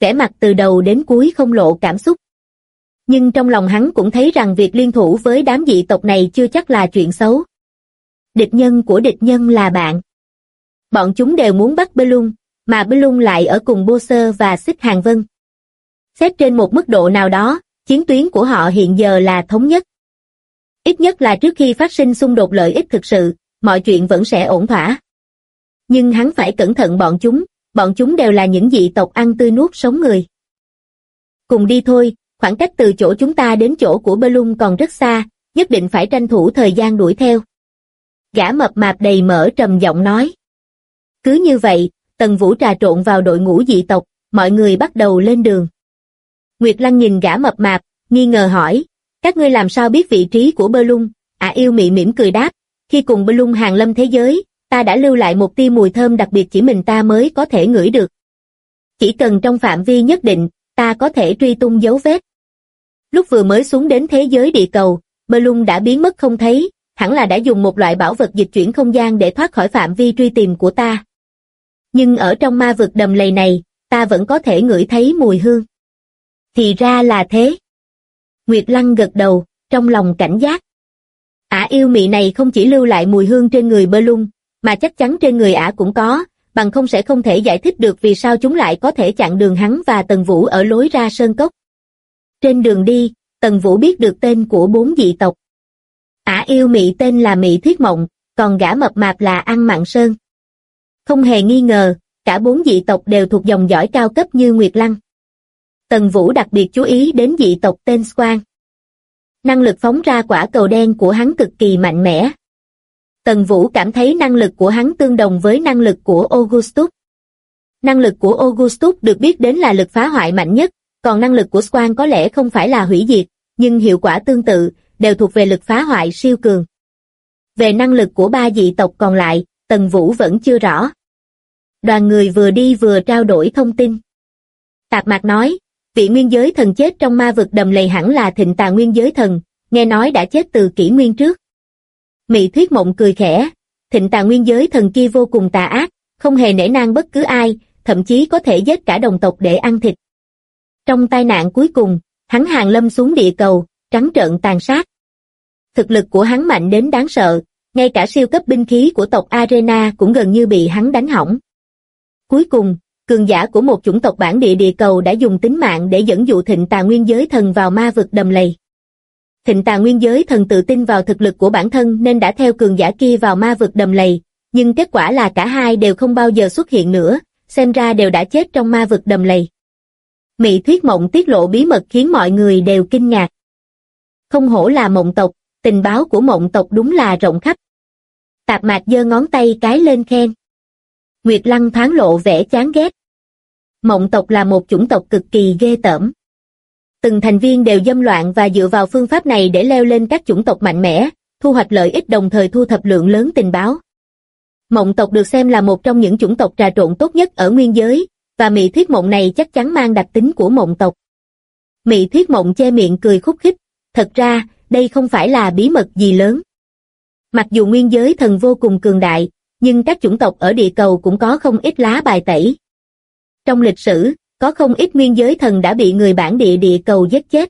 vẻ mặt từ đầu đến cuối không lộ cảm xúc. Nhưng trong lòng hắn cũng thấy rằng việc liên thủ với đám dị tộc này chưa chắc là chuyện xấu. Địch nhân của địch nhân là bạn. Bọn chúng đều muốn bắt Belung, mà Belung lại ở cùng Boser và Xích Hàng Vân. Xét trên một mức độ nào đó, chiến tuyến của họ hiện giờ là thống nhất. Ít nhất là trước khi phát sinh xung đột lợi ích thực sự, mọi chuyện vẫn sẽ ổn thỏa. Nhưng hắn phải cẩn thận bọn chúng đều là những dị tộc ăn tươi nuốt sống người. Cùng đi thôi, khoảng cách từ chỗ chúng ta đến chỗ của Belung còn rất xa, nhất định phải tranh thủ thời gian đuổi theo. Gã mập mạp đầy mỡ trầm giọng nói. Cứ như vậy, Tần Vũ trà trộn vào đội ngũ dị tộc, mọi người bắt đầu lên đường. Nguyệt Lăng nhìn gã mập mạp, nghi ngờ hỏi, các ngươi làm sao biết vị trí của Belung? Yêu Mị mỉm cười đáp, khi cùng Belung hàng lâm thế giới, ta đã lưu lại một tia mùi thơm đặc biệt chỉ mình ta mới có thể ngửi được. Chỉ cần trong phạm vi nhất định, ta có thể truy tung dấu vết. Lúc vừa mới xuống đến thế giới địa cầu, Belung đã biến mất không thấy, hẳn là đã dùng một loại bảo vật dịch chuyển không gian để thoát khỏi phạm vi truy tìm của ta. Nhưng ở trong ma vực đầm lầy này, ta vẫn có thể ngửi thấy mùi hương. Thì ra là thế. Nguyệt Lăng gật đầu, trong lòng cảnh giác. Yêu Mị này không chỉ lưu lại mùi hương trên người Belung, mà chắc chắn trên người cũng có, bằng không sẽ không thể giải thích được vì sao chúng lại có thể chặn đường hắn và Tần Vũ ở lối ra sơn cốc. Trên đường đi, Tần Vũ biết được tên của 4 dị tộc. Yêu Mị tên là Mị Thuyết Mộng, còn gã mập mạp là Ăn Mặn Sơn. Không hề nghi ngờ, cả 4 dị tộc đều thuộc dòng dõi cao cấp như Nguyệt Lăng. Tần Vũ đặc biệt chú ý đến dị tộc tên Squan. Năng lực phóng ra quả cầu đen của hắn cực kỳ mạnh mẽ. Tần Vũ cảm thấy năng lực của hắn tương đồng với năng lực của Augustus. Năng lực của Augustus được biết đến là lực phá hoại mạnh nhất, còn năng lực của Squan có lẽ không phải là hủy diệt, nhưng hiệu quả tương tự, đều thuộc về lực phá hoại siêu cường. Về năng lực của 3 dị tộc còn lại, Tần Vũ vẫn chưa rõ. Đoàn người vừa đi vừa trao đổi thông tin. Tạp Mạc nói, vị nguyên giới thần chết trong ma vực đầm lầy hẳn là Thịnh Tà nguyên giới thần, nghe nói đã chết từ kỷ nguyên trước. Mị Thuyết Mộng cười khẽ, Thịnh Tà nguyên giới thần kia vô cùng tà ác, không hề nể nang bất cứ ai, thậm chí có thể giết cả đồng tộc để ăn thịt. Trong tai nạn cuối cùng, hắn hàng lâm xuống địa cầu, trắng trợn tàn sát. Thực lực của hắn mạnh đến đáng sợ, ngay cả siêu cấp binh khí của tộc Arena cũng gần như bị hắn đánh hỏng. Cuối cùng, cường giả của một chủng tộc bản địa địa cầu đã dùng tính mạng để dẫn dụ Thịnh Tà nguyên giới thần vào ma vực đầm lầy. Thịnh Tà nguyên giới thần tự tin vào thực lực của bản thân nên đã theo cường giả kia vào ma vực đầm lầy, nhưng kết quả là cả hai đều không bao giờ xuất hiện nữa, xem ra đều đã chết trong ma vực đầm lầy. Mị Thuyết Mộng tiết lộ bí mật khiến mọi người đều kinh ngạc. Không hổ là Mộng tộc, tình báo của Mộng tộc đúng là rộng khắp. Tạp Mạc giơ ngón tay cái lên khen. Nguyệt Lăng thoáng lộ vẻ chán ghét. Mộng tộc là một chủng tộc cực kỳ ghê tởm. Từng thành viên đều dâm loạn và dựa vào phương pháp này để leo lên các chủng tộc mạnh mẽ, thu hoạch lợi ích đồng thời thu thập lượng lớn tình báo. Mộng tộc được xem là một trong những chủng tộc trà trộn tốt nhất ở nguyên giới, và Mị Thuyết Mộng này chắc chắn mang đặc tính của Mộng tộc. Mị Thuyết Mộng che miệng cười khúc khích, thật ra, đây không phải là bí mật gì lớn. Mặc dù nguyên giới thần vô cùng cường đại, nhưng các chủng tộc ở địa cầu cũng có không ít lá bài tẩy. Trong lịch sử, có không ít nguyên giới thần đã bị người bản địa địa cầu giết chết.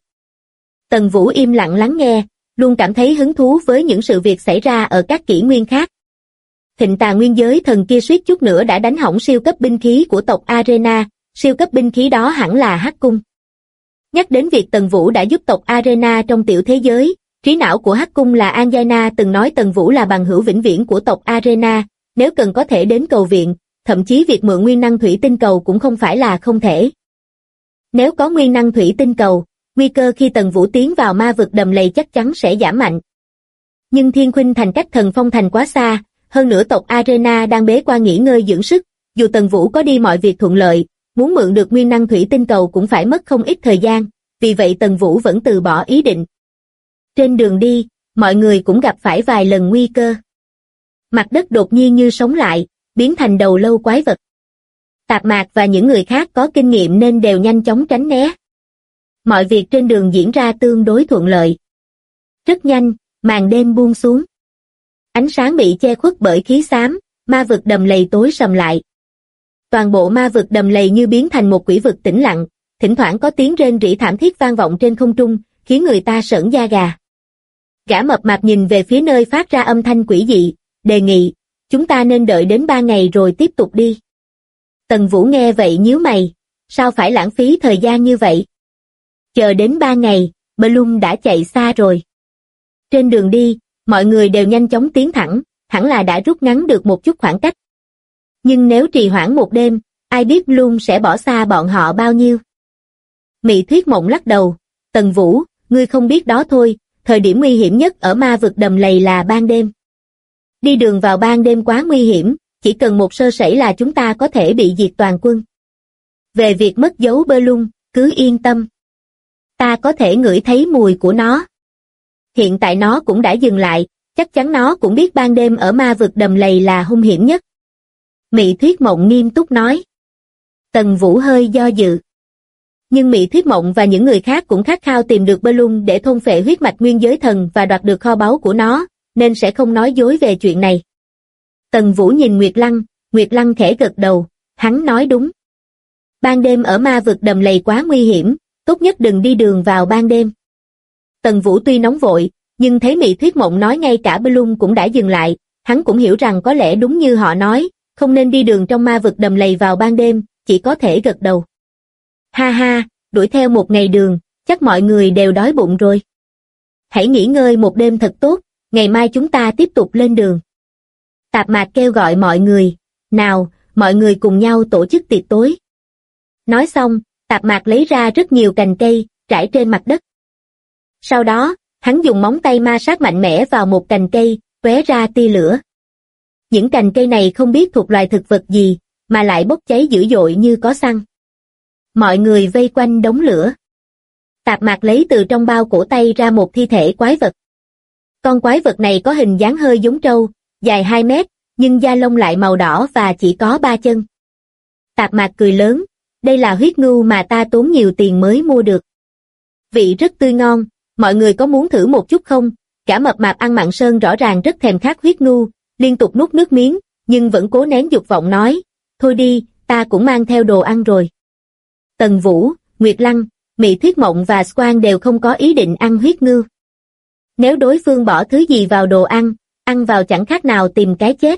Tần Vũ im lặng lắng nghe, luôn cảm thấy hứng thú với những sự việc xảy ra ở các kỷ nguyên khác. Thịnh Tà nguyên giới thần kia suýt chút nữa đã đánh hỏng siêu cấp binh khí của tộc Arena, siêu cấp binh khí đó hẳn là Hắc Cung. Nhắc đến việc Tần Vũ đã giúp tộc Arena trong tiểu thế giới, trí não của Hắc Cung là Anjana từng nói Tần Vũ là bằng hữu vĩnh viễn của tộc Arena, nếu cần có thể đến cầu viện, thậm chí việc mượn nguyên năng thủy tinh cầu cũng không phải là không thể. Nếu có nguyên năng thủy tinh cầu, nguy cơ khi Tần Vũ tiến vào ma vực đầm lầy chắc chắn sẽ giảm mạnh. Nhưng Thiên Khuynh thành cách Thần Phong thành quá xa, hơn nữa tộc Arena đang bế quan nghỉ ngơi dưỡng sức, dù Tần Vũ có đi mọi việc thuận lợi, muốn mượn được nguyên năng thủy tinh cầu cũng phải mất không ít thời gian, vì vậy Tần Vũ vẫn từ bỏ ý định. Trên đường đi, mọi người cũng gặp phải vài lần nguy cơ. Mặt đất đột nhiên như sống lại, biến thành đầu lâu quái vật. Tạp Mạc và những người khác có kinh nghiệm nên đều nhanh chóng tránh né. Mọi việc trên đường diễn ra tương đối thuận lợi. Rất nhanh, màn đêm buông xuống. Ánh sáng bị che khuất bởi khí xám, ma vực đầm lầy tối sầm lại. Toàn bộ ma vực đầm lầy như biến thành một quỷ vực tĩnh lặng, thỉnh thoảng có tiếng rên rỉ thảm thiết vang vọng trên không trung, khiến người ta sởn da gà. Gã mập mạp nhìn về phía nơi phát ra âm thanh quỷ dị, đề nghị, chúng ta nên đợi đến 3 ngày rồi tiếp tục đi. Tần Vũ nghe vậy nhíu mày, sao phải lãng phí thời gian như vậy? Chờ đến 3 ngày, Bloom đã chạy xa rồi. Trên đường đi, mọi người đều nhanh chóng tiến thẳng, hẳn là đã rút ngắn được một chút khoảng cách. Nhưng nếu trì hoãn một đêm, ai biết Bloom sẽ bỏ xa bọn họ bao nhiêu? Mị Thuyết Mộng lắc đầu, Tần Vũ, ngươi không biết đó thôi, thời điểm nguy hiểm nhất ở ma vực đầm lầy là ban đêm. Đi đường vào ban đêm quá nguy hiểm, chỉ cần một sơ sẩy là chúng ta có thể bị diệt toàn quân. Về việc mất dấu Bloom, cứ yên tâm. Ta có thể ngửi thấy mùi của nó. Hiện tại nó cũng đã dừng lại, chắc chắn nó cũng biết ban đêm ở ma vực đầm lầy là hung hiểm nhất. Mị Thuyết Mộng nghiêm túc nói. Tần Vũ hơi do dự. Nhưng Mị Thuyết Mộng và những người khác cũng khát khao tìm được Bloom để thôn phệ huyết mạch nguyên giới thần và đoạt được kho báu của nó, nên sẽ không nói dối về chuyện này. Tần Vũ nhìn Nguyệt Lăng khẽ gật đầu, hắn nói đúng. Ban đêm ở ma vực đầm lầy quá nguy hiểm, tốt nhất đừng đi đường vào ban đêm. Tần Vũ tuy nóng vội, nhưng thấy Mị Thuyết Mộng nói ngay cả Bloom cũng đã dừng lại, hắn cũng hiểu rằng có lẽ đúng như họ nói, không nên đi đường trong ma vực đầm lầy vào ban đêm, chỉ có thể gật đầu. Ha ha, đuổi theo một ngày đường, chắc mọi người đều đói bụng rồi. Hãy nghỉ ngơi một đêm thật tốt, ngày mai chúng ta tiếp tục lên đường. Tạp Mạc kêu gọi mọi người, nào, mọi người cùng nhau tổ chức tiệc tối. Nói xong, Tạp Mạc lấy ra rất nhiều cành cây, trải trên mặt đất. Sau đó, hắn dùng móng tay ma sát mạnh mẽ vào một cành cây, tóe ra tia lửa. Những cành cây này không biết thuộc loài thực vật gì, mà lại bốc cháy dữ dội như có xăng. Mọi người vây quanh đống lửa. Tạp Mạc lấy từ trong bao cổ tay ra một thi thể quái vật. Con quái vật này có hình dáng hơi giống trâu, dài 2 mét, nhưng da lông lại màu đỏ và chỉ có 3 chân. Tạp Mạc cười lớn, đây là huyết ngưu mà ta tốn nhiều tiền mới mua được. Vị rất tươi ngon, mọi người có muốn thử một chút không? Cả mập mạp ăn mặn sơn rõ ràng rất thèm khát huyết ngưu, liên tục nuốt nước miếng, nhưng vẫn cố nén dục vọng nói, thôi đi, ta cũng mang theo đồ ăn rồi. Tần Vũ, Nguyệt Lăng, Mị Thuyết Mộng và Squan đều không có ý định ăn huyết ngưu. Nếu đối phương bỏ thứ gì vào đồ ăn vào chẳng khác nào tìm cái chết.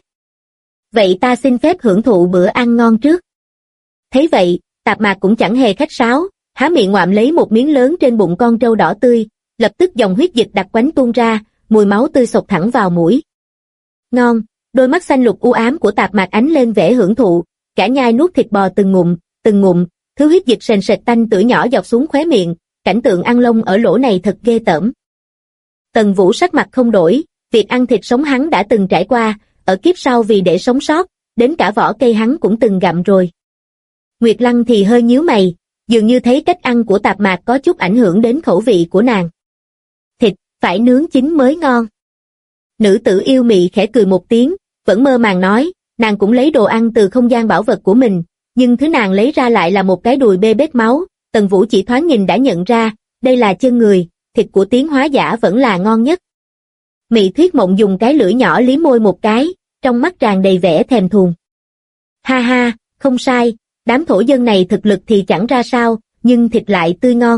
Vậy ta xin phép hưởng thụ bữa ăn ngon trước. Thấy vậy, Tạp Mạc cũng chẳng hề khách sáo, há miệng ngoạm lấy một miếng lớn trên bụng con trâu đỏ tươi, lập tức dòng huyết dịch đặc quánh tuôn ra, mùi máu tươi xộc thẳng vào mũi. Ngon, đôi mắt xanh lục u ám của Tạp Mạc ánh lên vẻ hưởng thụ, cả nhai nuốt thịt bò từng ngụm, thứ huyết dịch sền sệt tanh tưởi nhỏ dọc xuống khóe miệng, cảnh tượng ăn lông ở lỗ này thật ghê tởm. Tần Vũ sắc mặt không đổi, việc ăn thịt sống hắn đã từng trải qua, ở kiếp sau vì để sống sót, đến cả vỏ cây hắn cũng từng gặm rồi. Nguyệt Lăng thì hơi nhíu mày, dường như thấy cách ăn của Tạp Mạc có chút ảnh hưởng đến khẩu vị của nàng. Thịt, phải nướng chín mới ngon. Nữ tử yêu mị khẽ cười một tiếng, vẫn mơ màng nói, nàng cũng lấy đồ ăn từ không gian bảo vật của mình, nhưng thứ nàng lấy ra lại là một cái đùi bê bết máu. Tần Vũ chỉ thoáng nhìn đã nhận ra, đây là chân người, thịt của tiến hóa giả vẫn là ngon nhất. Mị Thuyết Mộng dùng cái lưỡi nhỏ liếm môi một cái, trong mắt tràn đầy vẻ thèm thuồng. Ha ha, không sai, đám thổ dân này thực lực thì chẳng ra sao, nhưng thịt lại tươi ngon.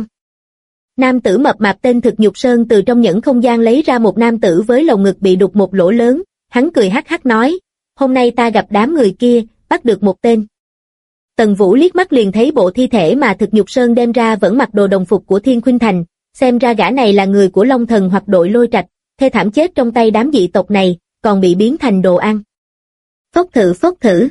Nam tử mập mạp tên Thực Nhục Sơn từ trong nhẫn không gian lấy ra một nam tử với lồng ngực bị đục một lỗ lớn, hắn cười hắc hắc nói, hôm nay ta gặp đám người kia, bắt được một tên. Tần Vũ liếc mắt liền thấy bộ thi thể mà Thực Nhục Sơn đem ra vẫn mặc đồ đồng phục của Thiên Khuynh Thành, xem ra gã này là người của Long Thần hoặc đội Lôi Trạch, thê thảm chết trong tay đám dị tộc này, còn bị biến thành đồ ăn. Phốc thử.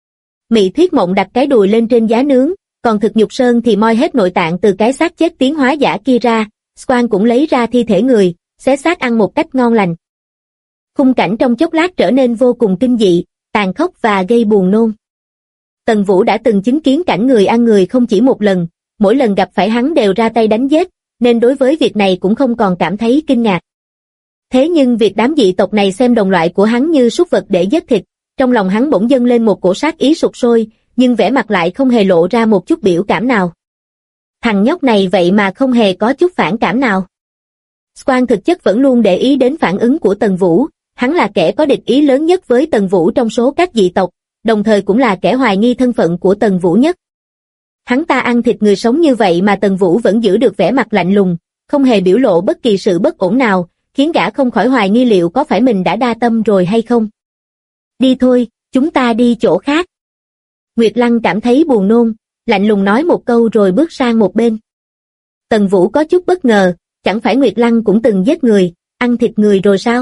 Mị Thuyết Mộng đặt cái đùi lên trên giá nướng, còn Thực Nhục Sơn thì moi hết nội tạng từ cái xác chết tiến hóa giả kia ra, Squan cũng lấy ra thi thể người, xé xác ăn một cách ngon lành. Khung cảnh trong chốc lát trở nên vô cùng kinh dị, tàn khốc và gây buồn nôn. Tần Vũ đã từng chứng kiến cảnh người ăn người không chỉ một lần, mỗi lần gặp phải hắn đều ra tay đánh giết, nên đối với việc này cũng không còn cảm thấy kinh ngạc. Thế nhưng việc đám dị tộc này xem đồng loại của hắn như súc vật để giết thịt, trong lòng hắn bỗng dâng lên một cổ sát ý sục sôi, nhưng vẻ mặt lại không hề lộ ra một chút biểu cảm nào. Thằng nhóc này vậy mà không hề có chút phản cảm nào. Squan thực chất vẫn luôn để ý đến phản ứng của Tần Vũ, hắn là kẻ có địch ý lớn nhất với Tần Vũ trong số các dị tộc, đồng thời cũng là kẻ hoài nghi thân phận của Tần Vũ nhất. Hắn ta ăn thịt người sống như vậy mà Tần Vũ vẫn giữ được vẻ mặt lạnh lùng, không hề biểu lộ bất kỳ sự bất ổn nào, khiến gã không khỏi hoài nghi liệu có phải mình đã đa tâm rồi hay không. Đi thôi, chúng ta đi chỗ khác. Nguyệt Lăng cảm thấy buồn nôn, lạnh lùng nói một câu rồi bước sang một bên. Tần Vũ có chút bất ngờ, chẳng phải Nguyệt Lăng cũng từng giết người, ăn thịt người rồi sao?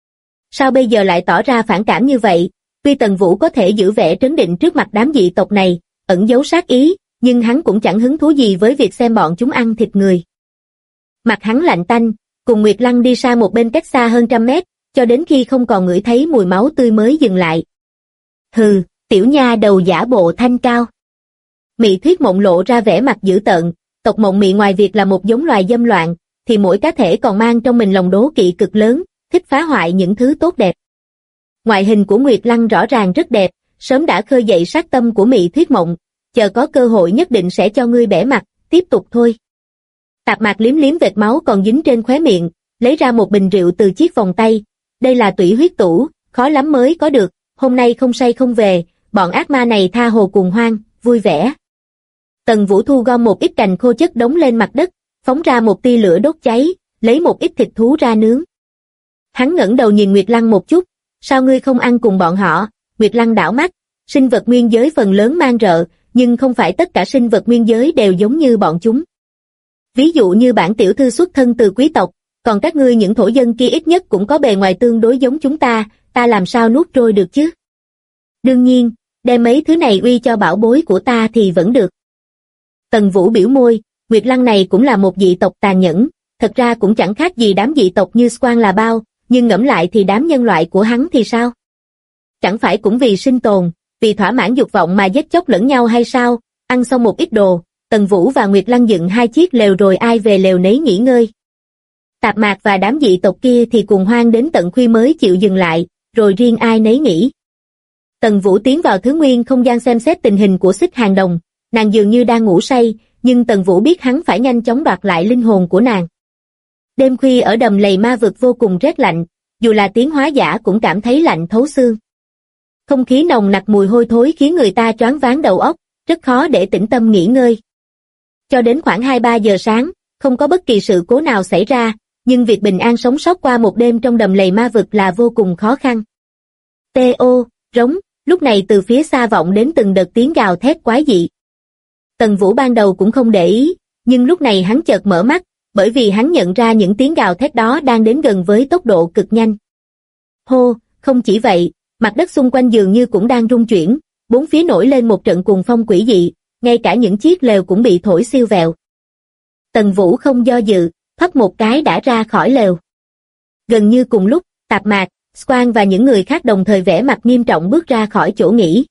Sao bây giờ lại tỏ ra phản cảm như vậy? Tuy Tần Vũ có thể giữ vẻ trấn định trước mặt đám dị tộc này, ẩn giấu sát ý, nhưng hắn cũng chẳng hứng thú gì với việc xem bọn chúng ăn thịt người. Mặt hắn lạnh tanh, cùng Nguyệt Lăng đi sang một bên cách xa hơn 100 mét, cho đến khi không còn ngửi thấy mùi máu tươi mới dừng lại. Hừ, tiểu nha đầu giả bộ thanh cao. Mị Thuyết Mộng lộ ra vẻ mặt dữ tợn, tộc Mộng Mị ngoài việc là một giống loài dâm loạn, thì mỗi cá thể còn mang trong mình lòng đố kỵ cực lớn, thích phá hoại những thứ tốt đẹp. Ngoại hình của Nguyệt Lăng rõ ràng rất đẹp, sớm đã khơi dậy sát tâm của Mị Thuyết Mộng, chờ có cơ hội nhất định sẽ cho ngươi bẻ mặt, tiếp tục thôi. Tạp Mạc liếm liếm vệt máu còn dính trên khóe miệng, lấy ra một bình rượu từ chiếc vòng tay, đây là tủy huyết tủ, khó lắm mới có được, hôm nay không say không về, bọn ác ma này tha hồ cùng hoang, vui vẻ. Tần Vũ thu gom một ít cành khô chất đống lên mặt đất, phóng ra một tia lửa đốt cháy, lấy một ít thịt thú ra nướng. Hắn ngẩng đầu nhìn Nguyệt Lăng một chút, sao ngươi không ăn cùng bọn họ? Nguyệt Lăng đảo mắt, sinh vật nguyên giới phần lớn mang rợ, nhưng không phải tất cả sinh vật nguyên giới đều giống như bọn chúng. Ví dụ như bản tiểu thư xuất thân từ quý tộc, còn các ngươi những thổ dân kia ít nhất cũng có bề ngoài tương đối giống chúng ta làm sao nuốt trôi được chứ? Đương nhiên, đem mấy thứ này uy cho bảo bối của ta thì vẫn được. Tần Vũ biểu môi, Nguyệt Lăng này cũng là một dị tộc tàn nhẫn, thật ra cũng chẳng khác gì đám dị tộc như Squan là bao, nhưng ngẫm lại thì đám nhân loại của hắn thì sao? Chẳng phải cũng vì sinh tồn, vì thỏa mãn dục vọng mà giết chóc lẫn nhau hay sao? Ăn xong một ít đồ, Tần Vũ và Nguyệt Lăng dựng 2 chiếc lều rồi ai về lều nấy nghỉ ngơi. Tạp Mạc và đám dị tộc kia thì cùng hoang đến tận khuya mới chịu dừng lại, rồi riêng ai nấy nghỉ. Tần Vũ tiến vào thứ nguyên không gian xem xét tình hình của Xích Hàng Đồng, nàng dường như đang ngủ say, nhưng Tần Vũ biết hắn phải nhanh chóng đoạt lại linh hồn của nàng. Đêm khuya ở đầm lầy ma vực vô cùng rét lạnh, dù là tiến hóa giả cũng cảm thấy lạnh thấu xương. Không khí nồng nặc mùi hôi thối khiến người ta choáng váng đầu óc, rất khó để tĩnh tâm nghỉ ngơi. Cho đến khoảng 2-3 giờ sáng, không có bất kỳ sự cố nào xảy ra, nhưng việc bình an sống sót qua một đêm trong đầm lầy ma vực là vô cùng khó khăn. T.O. Rống, lúc này từ phía xa vọng đến từng đợt tiếng gào thét quái dị. Tần Vũ ban đầu cũng không để ý, nhưng lúc này hắn chợt mở mắt, bởi vì hắn nhận ra những tiếng gào thét đó đang đến gần với tốc độ cực nhanh. Hô, không chỉ vậy, mặt đất xung quanh dường như cũng đang rung chuyển, bốn phía nổi lên một trận cuồng phong quỷ dị, ngay cả những chiếc lều cũng bị thổi siêu vẹo. Tần Vũ không do dự, thoát một cái đã ra khỏi lều. Gần như cùng lúc, Tạp Mạc, Squan và những người khác đồng thời vẻ mặt nghiêm trọng bước ra khỏi chỗ nghỉ.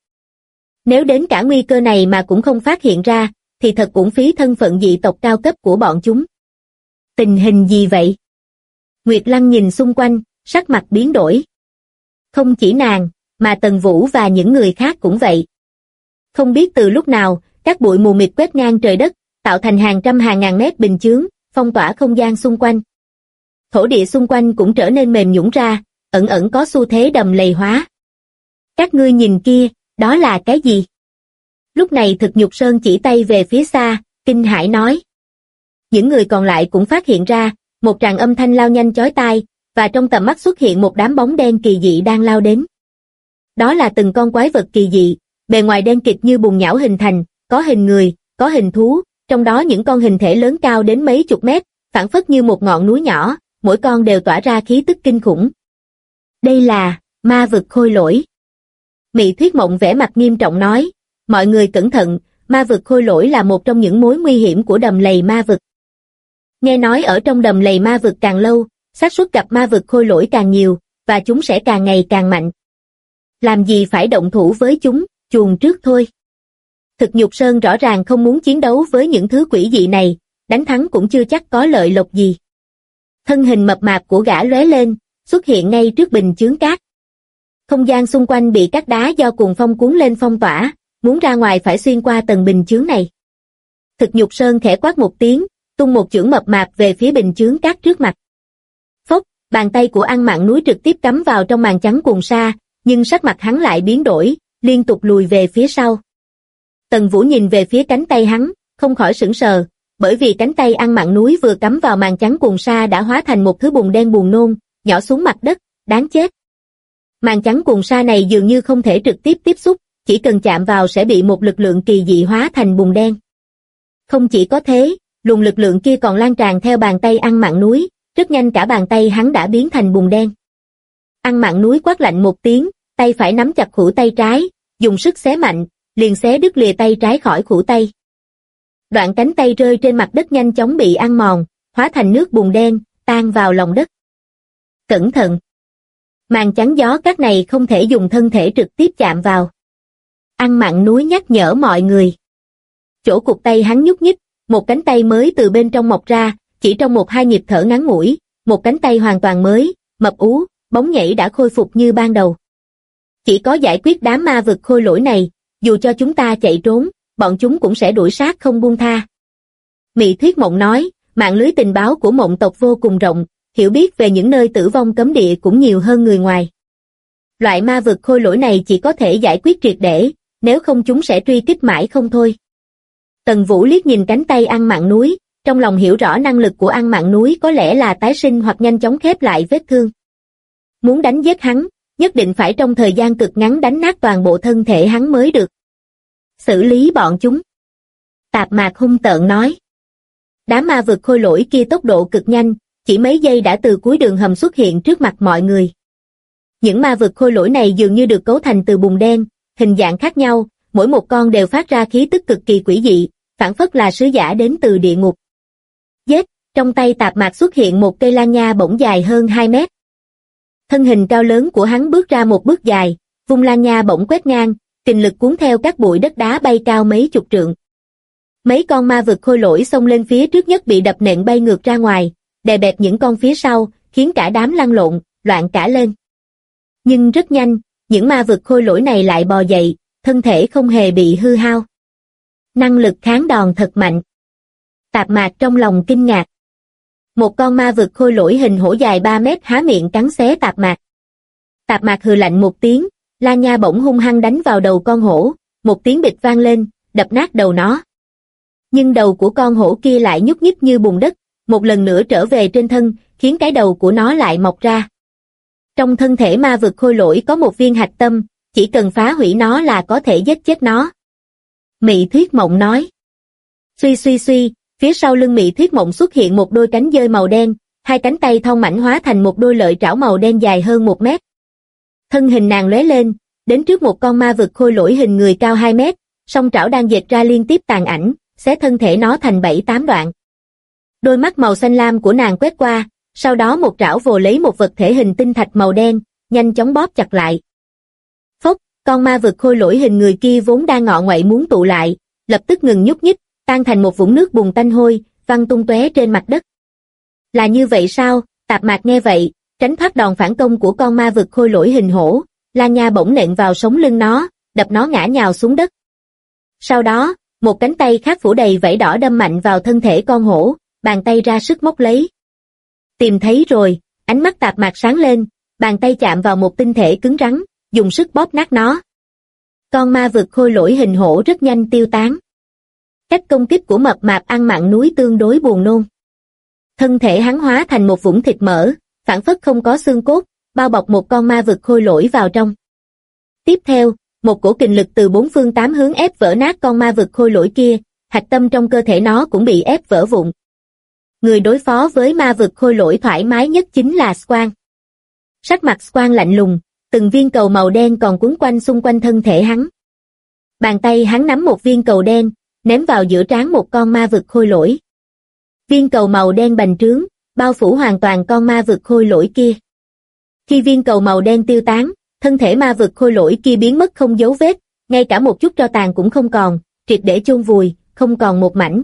Nếu đến cả nguy cơ này mà cũng không phát hiện ra, thì thật uổng phí thân phận dị tộc cao cấp của bọn chúng. Tình hình gì vậy? Nguyệt Lăng nhìn xung quanh, sắc mặt biến đổi. Không chỉ nàng, mà Tần Vũ và những người khác cũng vậy. Không biết từ lúc nào, các bụi mù mịt quét ngang trời đất, tạo thành hàng trăm hàng ngàn mét bình chướng, phong tỏa không gian xung quanh. Thổ địa xung quanh cũng trở nên mềm nhũn ra, ẩn ẩn có xu thế đầm lầy hóa. Các ngươi nhìn kia, đó là cái gì? Lúc này Thực Nhục Sơn chỉ tay về phía xa, kinh hãi nói. Những người còn lại cũng phát hiện ra, một tràng âm thanh lao nhanh chói tai, và trong tầm mắt xuất hiện một đám bóng đen kỳ dị đang lao đến. Đó là từng con quái vật kỳ dị, bề ngoài đen kịt như bùn nhão hình thành, có hình người, có hình thú, trong đó những con hình thể lớn cao đến mấy chục mét, phảng phất như một ngọn núi nhỏ, mỗi con đều tỏa ra khí tức kinh khủng. Đây là ma vực khôi lỗi. Mị Thuyết Mộng vẻ mặt nghiêm trọng nói, mọi người cẩn thận, ma vực khôi lỗi là một trong những mối nguy hiểm của đầm lầy ma vực. Nghe nói ở trong đầm lầy ma vực càng lâu, xác suất gặp ma vực khôi lỗi càng nhiều, và chúng sẽ càng ngày càng mạnh. Làm gì phải động thủ với chúng, chuồn trước thôi. Thực Nhục Sơn rõ ràng không muốn chiến đấu với những thứ quỷ dị này, đánh thắng cũng chưa chắc có lợi lộc gì. Thân hình mập mạp của gã lóe lên, xuất hiện ngay trước bình chướng cát. Không gian xung quanh bị cát đá do cuồng phong cuốn lên phong tỏa, muốn ra ngoài phải xuyên qua tầng bình chướng này. Thực Nhục Sơn khẽ quát một tiếng, tung một chưởng mập mạp về phía bình chướng cát trước mặt. Phốc, bàn tay của Ăn Mặn Núi trực tiếp cắm vào trong màn trắng cuồng sa, nhưng sắc mặt hắn lại biến đổi, liên tục lùi về phía sau. Tần Vũ nhìn về phía cánh tay hắn, không khỏi sững sờ, bởi vì cánh tay ăn mặn núi vừa cắm vào màn trắng cuồng sa đã hóa thành một thứ bùn đen buồn nôn, nhỏ xuống mặt đất, đáng chết. Màn trắng cuồng sa này dường như không thể trực tiếp tiếp xúc, chỉ cần chạm vào sẽ bị một lực lượng kỳ dị hóa thành bùn đen. Không chỉ có thế, luồng lực lượng kia còn lan tràn theo bàn tay ăn mặn núi, rất nhanh cả bàn tay hắn đã biến thành bùn đen. Ăn mặn núi quát lạnh một tiếng, tay phải nắm chặt khuỷu tay trái, dùng sức xé mạnh, liền xé đứt lìa tay trái khỏi khuỷu tay. Đoạn cánh tay rơi trên mặt đất nhanh chóng bị ăn mòn, hóa thành nước bùn đen, tan vào lòng đất. Cẩn thận! Màn chắn gió cát này không thể dùng thân thể trực tiếp chạm vào. Ăn mặn núi nhắc nhở mọi người. Chỗ cụt tay hắn nhúc nhích, một cánh tay mới từ bên trong mọc ra, chỉ trong 1-2 nhịp thở ngắn ngủi, một cánh tay hoàn toàn mới, mập ú, bóng nhảy đã khôi phục như ban đầu. Chỉ có giải quyết đám ma vực khôi lỗi này, dù cho chúng ta chạy trốn, bọn chúng cũng sẽ đuổi sát không buông tha. Mị Thuyết Mộng nói, mạng lưới tình báo của Mộng tộc vô cùng rộng, hiểu biết về những nơi tử vong cấm địa cũng nhiều hơn người ngoài. Loại ma vực khôi lỗi này chỉ có thể giải quyết triệt để, nếu không chúng sẽ truy kích mãi không thôi. Tần Vũ liếc nhìn cánh tay ăn mặn núi, trong lòng hiểu rõ năng lực của ăn mặn núi có lẽ là tái sinh hoặc nhanh chóng khép lại vết thương. Muốn đánh giết hắn, nhất định phải trong thời gian cực ngắn đánh nát toàn bộ thân thể hắn mới được. Xử lý bọn chúng. Tạp Mạc hung tợn nói. Đám ma vực khôi lỗi kia tốc độ cực nhanh, chỉ mấy giây đã từ cuối đường hầm xuất hiện trước mặt mọi người. Những ma vực khôi lỗi này dường như được cấu thành từ bùn đen, hình dạng khác nhau, mỗi một con đều phát ra khí tức cực kỳ quỷ dị, phảng phất là sứ giả đến từ địa ngục. Giết, trong tay Tạp Mạc xuất hiện một cây lan nha bổng dài hơn 2 mét. Thân hình cao lớn của hắn bước ra một bước dài, vung lan nha bổng quét ngang, kình lực cuốn theo các bụi đất đá bay cao mấy chục trượng. Mấy con ma vực khôi lỗi xông lên phía trước nhất bị đập nện bay ngược ra ngoài, đè bẹp những con phía sau, khiến cả đám lăn lộn, loạn cả lên. Nhưng rất nhanh, những ma vực khôi lỗi này lại bò dậy, thân thể không hề bị hư hao. Năng lực kháng đòn thật mạnh. Tạp Mạc trong lòng kinh ngạc. Một con ma vực khôi lỗi hình hổ dài 3 mét há miệng cắn xé Tạp Mạc. Tạp Mạc hừ lạnh một tiếng, lan nha bổng hung hăng đánh vào đầu con hổ, một tiếng bịch vang lên, đập nát đầu nó. Nhưng đầu của con hổ kia lại nhúc nhích như bùn đất, một lần nữa trở về trên thân, khiến cái đầu của nó lại mọc ra. Trong thân thể ma vực khôi lỗi có một viên hạch tâm, chỉ cần phá hủy nó là có thể giết chết nó. Mị Thuyết Mộng nói. Suy suy suy, phía sau lưng Mị Thuyết Mộng xuất hiện một đôi cánh dơi màu đen, hai cánh tay thon mảnh hóa thành một đôi lợi trảo màu đen dài hơn 1 mét. Thân hình nàng lóe lên, đến trước một con ma vực khôi lỗi hình người cao 2 mét, song trảo đang dệt ra liên tiếp tàn ảnh, xé thân thể nó thành 7-8 đoạn. Đôi mắt màu xanh lam của nàng quét qua, sau đó một trảo vồ lấy một vật thể hình tinh thạch màu đen, nhanh chóng bóp chặt lại. Phốc, con ma vực khôi lỗi hình người kia vốn đang ngọ nguậy muốn tụ lại, lập tức ngừng nhúc nhích, tan thành một vũng nước bùn tanh hôi, văng tung tóe trên mặt đất. Là như vậy sao? Tạp Mạc nghe vậy, tránh thoát đòn phản công của con ma vực khôi lỗi hình hổ, lan nha bổng nện vào sống lưng nó, đập nó ngã nhào xuống đất. Sau đó, một cánh tay khác phủ đầy vảy đỏ đâm mạnh vào thân thể con hổ, bàn tay ra sức móc lấy. Tìm thấy rồi, ánh mắt Tạp Mạc sáng lên, bàn tay chạm vào một tinh thể cứng rắn, dùng sức bóp nát nó. Con ma vực khôi lỗi hình hổ rất nhanh tiêu tán. Cách công kích của mập mạp ăn mặn núi tương đối buồn nôn. Thân thể hắn hóa thành một vũng thịt mỡ, phảng phất không có xương cốt, bao bọc một con ma vực khôi lỗi vào trong. Tiếp theo, một cổ kình lực từ 4 phương 8 hướng ép vỡ nát con ma vực khôi lỗi kia, hạch tâm trong cơ thể nó cũng bị ép vỡ vụn. Người đối phó với ma vực khôi lỗi thoải mái nhất chính là Squan. Sắc mặt Squan lạnh lùng, từng viên cầu màu đen còn quấn quanh xung quanh thân thể hắn. Bàn tay hắn nắm một viên cầu đen, ném vào giữa trán một con ma vực khôi lỗi. Viên cầu màu đen bành trướng, bao phủ hoàn toàn con ma vực khôi lỗi kia. Khi viên cầu màu đen tiêu tán, thân thể ma vực khôi lỗi kia biến mất không dấu vết, ngay cả một chút tro tàn cũng không còn, triệt để chôn vùi, không còn một mảnh.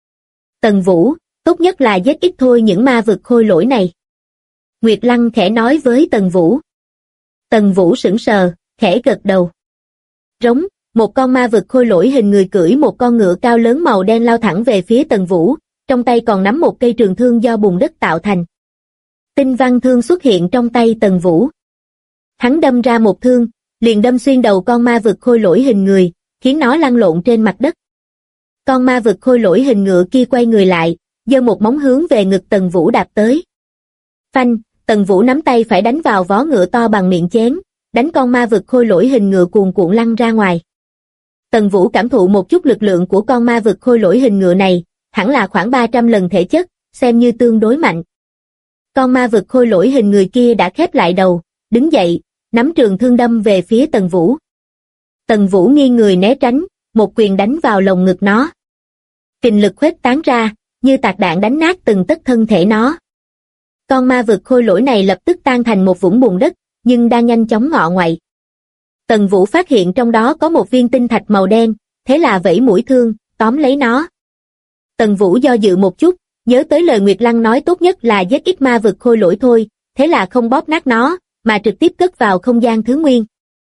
Tần Vũ, tốt nhất là giết ít thôi những ma vực khôi lỗi này. Nguyệt Lăng khẽ nói với Tần Vũ. Tần Vũ sững sờ, khẽ gật đầu. Rống, một con ma vực khôi lỗi hình người cưỡi một con ngựa cao lớn màu đen lao thẳng về phía Tần Vũ, trong tay còn nắm một cây trường thương do bùn đất tạo thành. Tinh văn thương xuất hiện trong tay Tần Vũ. Hắn đâm ra một thương, liền đâm xuyên đầu con ma vực khôi lỗi hình người, khiến nó lăn lộn trên mặt đất. Con ma vực khôi lỗi hình ngựa kia quay người lại, giơ một móng hướng về ngực Tần Vũ đạp tới. Phanh, Tần Vũ nắm tay phải đánh vào vó ngựa to bằng miệng chén, đánh con ma vực khôi lỗi hình ngựa cuồn cuộn lăn ra ngoài. Tần Vũ cảm thụ một chút lực lượng của con ma vực khôi lỗi hình ngựa này, hẳn là khoảng 300 lần thể chất, xem như tương đối mạnh. Con ma vực khôi lỗi hình người kia đã khép lại đầu, đứng dậy, nắm trường thương đâm về phía Tần Vũ. Tần Vũ nghiêng người né tránh, một quyền đánh vào lồng ngực nó. Kình lực khuếch tán ra, như tạc đạn đánh nát từng tấc thân thể nó. Con ma vực khôi lỗi này lập tức tan thành một vũng bùn đất, nhưng đang nhanh chóng ngọ ngoậy. Tần Vũ phát hiện trong đó có một viên tinh thạch màu đen, thế là vẫy mũi thương, tóm lấy nó. Tần Vũ do dự một chút, nhớ tới lời Nguyệt Lăng nói tốt nhất là giết ít ma vực khôi lỗi thôi, thế là không bóp nát nó, mà trực tiếp cất vào không gian thứ nguyên.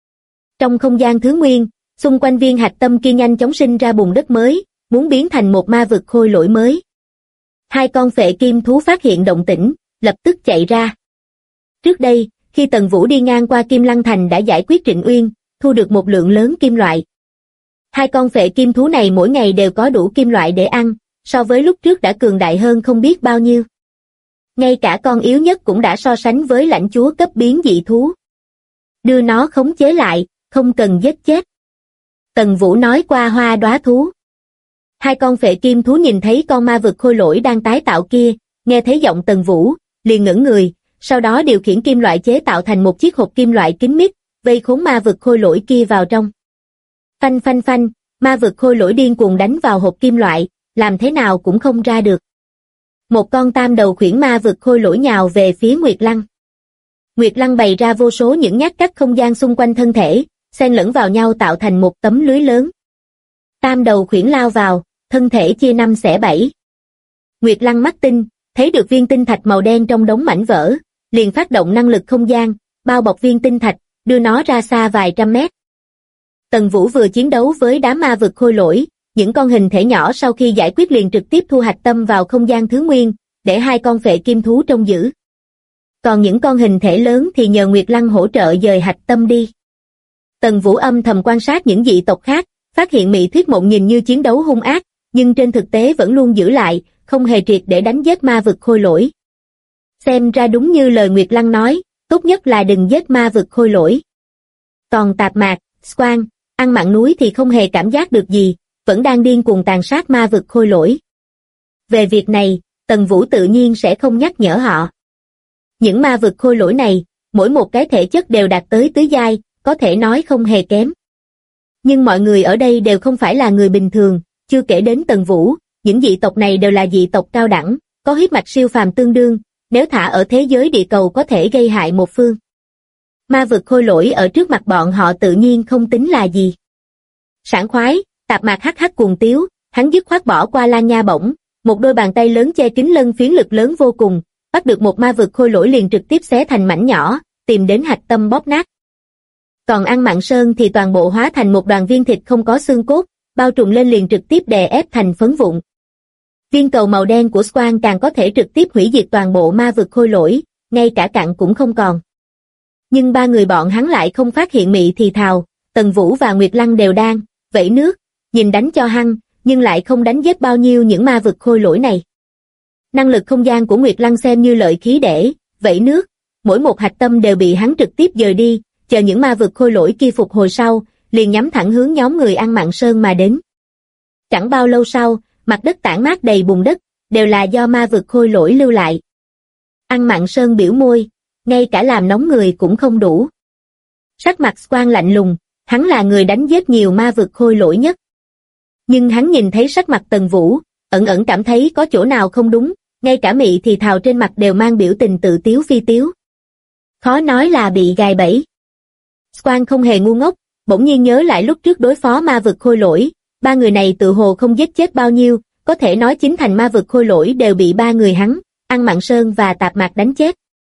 Trong không gian thứ nguyên, xung quanh viên hạch tâm kia nhanh chóng sinh ra bùn đất mới, muốn biến thành một ma vực khôi lỗi mới. Hai con phệ kim thú phát hiện động tĩnh, lập tức chạy ra. Trước đây, khi Tần Vũ đi ngang qua Kim Lăng Thành đã giải quyết Trịnh Uyên, thu được một lượng lớn kim loại. Hai con phệ kim thú này mỗi ngày đều có đủ kim loại để ăn, so với lúc trước đã cường đại hơn không biết bao nhiêu. Ngay cả con yếu nhất cũng đã so sánh với lãnh chúa cấp biến dị thú. Đưa nó khống chế lại, không cần giết chết. Tần Vũ nói qua hoa đóa thú. Hai con phệ kim thú nhìn thấy con ma vực khôi lỗi đang tái tạo kia, nghe thấy giọng Tần Vũ, liền ngẩng người, sau đó điều khiển kim loại chế tạo thành một chiếc hộp kim loại kín mít, vây khốn ma vực khôi lỗi kia vào trong. Phanh phanh phanh, ma vực khôi lỗi điên cuồng đánh vào hộp kim loại, làm thế nào cũng không ra được. Một con tam đầu khuyển ma vực khôi lỗi nhào về phía Nguyệt Lăng. Nguyệt Lăng bày ra vô số những nhát cắt không gian xung quanh thân thể, xen lẫn vào nhau tạo thành một tấm lưới lớn. Tam đầu khuyển lao vào, thân thể chia 5 xẻ 7. Nguyệt Lăng mắt tinh, thấy được viên tinh thạch màu đen trong đống mảnh vỡ, liền phát động năng lực không gian, bao bọc viên tinh thạch, đưa nó ra xa vài trăm mét. Tần Vũ vừa chiến đấu với đám ma vực khôi lỗi, những con hình thể nhỏ sau khi giải quyết liền trực tiếp thu hạch tâm vào không gian thứ nguyên, để hai con phệ kim thú trông giữ. Còn những con hình thể lớn thì nhờ Nguyệt Lăng hỗ trợ dời hạch tâm đi. Tần Vũ âm thầm quan sát những dị tộc khác, phát hiện Mị Thuyết Mộng nhìn như chiến đấu hung ác, nhưng trên thực tế vẫn luôn giữ lại, không hề triệt để đánh giết ma vực khôi lỗi. Xem ra đúng như lời Nguyệt Lăng nói, tốt nhất là đừng giết ma vực khôi lỗi. Còn Tạp Mạc, Squan, Ăn Mặn Núi thì không hề cảm giác được gì, vẫn đang điên cuồng tàn sát ma vực khôi lỗi. Về việc này, Tần Vũ tự nhiên sẽ không nhắc nhở họ. Những ma vực khôi lỗi này, mỗi một cái thể chất đều đạt tới tứ giai, có thể nói không hề kém. Nhưng mọi người ở đây đều không phải là người bình thường, chưa kể đến Tần Vũ, những dị tộc này đều là dị tộc cao đẳng, có huyết mạch siêu phàm tương đương, nếu thả ở thế giới địa cầu có thể gây hại một phương. Ma vực khôi lỗi ở trước mặt bọn họ tự nhiên không tính là gì. Sảng khoái, Tạp Mạc hắc hắc cuồng tiếu, hắn dứt khoát bỏ qua Lan Nha bổng, một đôi bàn tay lớn che kín lân phiến lực lớn vô cùng, bắt được một ma vực khôi lỗi liền trực tiếp xé thành mảnh nhỏ, tìm đến hạch tâm bóp nát. Còn Ăn Mặn Sơn thì toàn bộ hóa thành một đoàn viên thịt không có xương cốt, bao trùm lên liền trực tiếp đè ép thành phấn vụn. Viên cầu màu đen của Squan càng có thể trực tiếp hủy diệt toàn bộ ma vực khôi lỗi, ngay cả cặn cũng không còn. Nhưng ba người bọn hắn lại không phát hiện Mị thì thào, Tần Vũ và Nguyệt Lăng đều đang vẫy nước, nhìn đánh cho hăng, nhưng lại không đánh giết bao nhiêu những ma vực khôi lỗi này. Năng lực không gian của Nguyệt Lăng xem như lợi khí để vẫy nước, mỗi một hạch tâm đều bị hắn trực tiếp dời đi, chờ những ma vực khôi lỗi kia phục hồi sau, liền nhắm thẳng hướng nhóm người Ăn Mặn Sơn mà đến. Chẳng bao lâu sau, mặt đất tản mát đầy bùn đất, đều là do ma vực khôi lỗi lưu lại. Ăn Mặn Sơn biểu môi, ngay cả làm nóng người cũng không đủ. Sắc mặt Squan lạnh lùng, hắn là người đánh giết nhiều ma vực khôi lỗi nhất. Nhưng hắn nhìn thấy sắc mặt Tần Vũ, ẩn ẩn cảm thấy có chỗ nào không đúng, ngay cả Mị thì thào trên mặt đều mang biểu tình tự tiếu phi tiếu. Khó nói là bị gài bẫy. Squan không hề ngu ngốc, bỗng nhiên nhớ lại lúc trước đối phó ma vực khôi lỗi, ba người này tự hồ không giết chết bao nhiêu, có thể nói chính thành ma vực khôi lỗi đều bị ba người hắn, Ăn Mặn Sơn và Tạp Mạc đánh chết.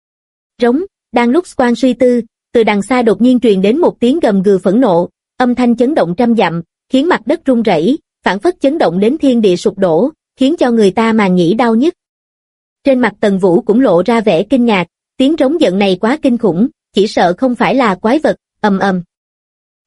Rống, đang lúc Squan suy tư, từ đằng xa đột nhiên truyền đến một tiếng gầm gừ phẫn nộ, âm thanh chấn động trăm dặm, khiến mặt đất rung rẩy, phảng phất chấn động đến thiên địa sụp đổ, khiến cho người ta màng nhĩ đau nhức. Trên mặt Tần Vũ cũng lộ ra vẻ kinh ngạc, tiếng rống giận này quá kinh khủng, chỉ sợ không phải là quái vật, ầm ầm.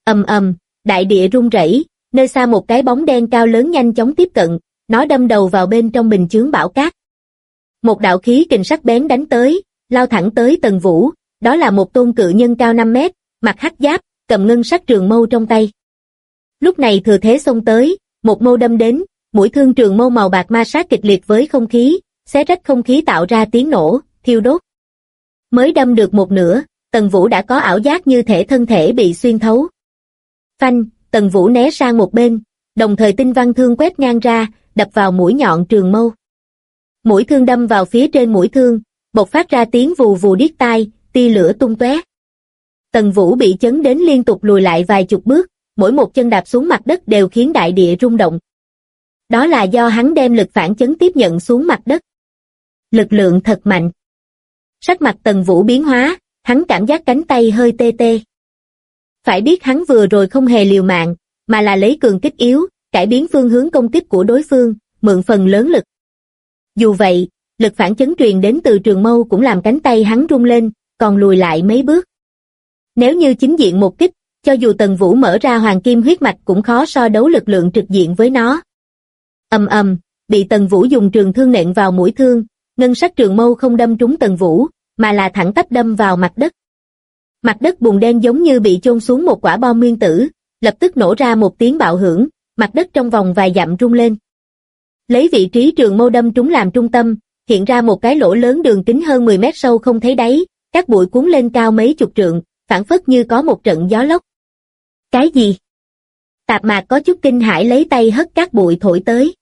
Ầm ầm, đại địa rung rẩy, nơi xa một cái bóng đen cao lớn nhanh chóng tiếp cận, nó đâm đầu vào bên trong bình chướng bão cát. Một đạo khí kình sắc bén đánh tới, lao thẳng tới Tần Vũ, đó là một tôn cự nhân cao 5 mét, mặc hắc giáp, cầm ngân sắc trường mâu trong tay. Lúc này thừa thế xông tới, một mâu đâm đến, mũi thương trường mâu màu bạc ma sát kịch liệt với không khí, xé rách không khí tạo ra tiếng nổ, thiêu đốt. Mới đâm được một nửa, Tần Vũ đã có ảo giác như thể thân thể bị xuyên thấu. Phanh, Tần Vũ né sang một bên, đồng thời tinh văn thương quét ngang ra, đập vào mũi nhọn trường mâu. Mũi thương đâm vào phía trên mũi thương, bộc phát ra tiếng vù vù điếc tai, tia lửa tung tóe. Tần Vũ bị chấn đến liên tục lùi lại vài chục bước, mỗi một chân đạp xuống mặt đất đều khiến đại địa rung động. Đó là do hắn đem lực phản chấn tiếp nhận xuống mặt đất. Lực lượng thật mạnh. Sắc mặt Tần Vũ biến hóa, hắn cảm giác cánh tay hơi tê tê. Phải biết hắn vừa rồi không hề liều mạng, mà là lấy cường kích yếu, cải biến phương hướng công kích của đối phương, mượn phần lớn lực. Dù vậy, lực phản chấn truyền đến từ trường mâu cũng làm cánh tay hắn rung lên, còn lùi lại mấy bước. Nếu như chính diện một kích, cho dù Tần Vũ mở ra hoàng kim huyết mạch cũng khó so đấu lực lượng trực diện với nó. Ầm ầm, bị Tần Vũ dùng trường thương nện vào mũi thương, ngân sắc trường mâu không đâm trúng Tần Vũ, mà là thẳng tắp đâm vào mặt đất. Mặt đất bùn đen giống như bị chôn xuống một quả bom nguyên tử, lập tức nổ ra một tiếng bạo hưởng, mặt đất trong vòng vài dặm rung lên. Lấy vị trí trường mâu đâm trúng làm trung tâm, hiện ra một cái lỗ lớn đường kính hơn 10 mét sâu không thấy đáy, các bụi cuốn lên cao mấy chục trượng, phảng phất như có một trận gió lốc. Cái gì? Tạp Mạc có chút kinh hãi lấy tay hất các bụi thổi tới.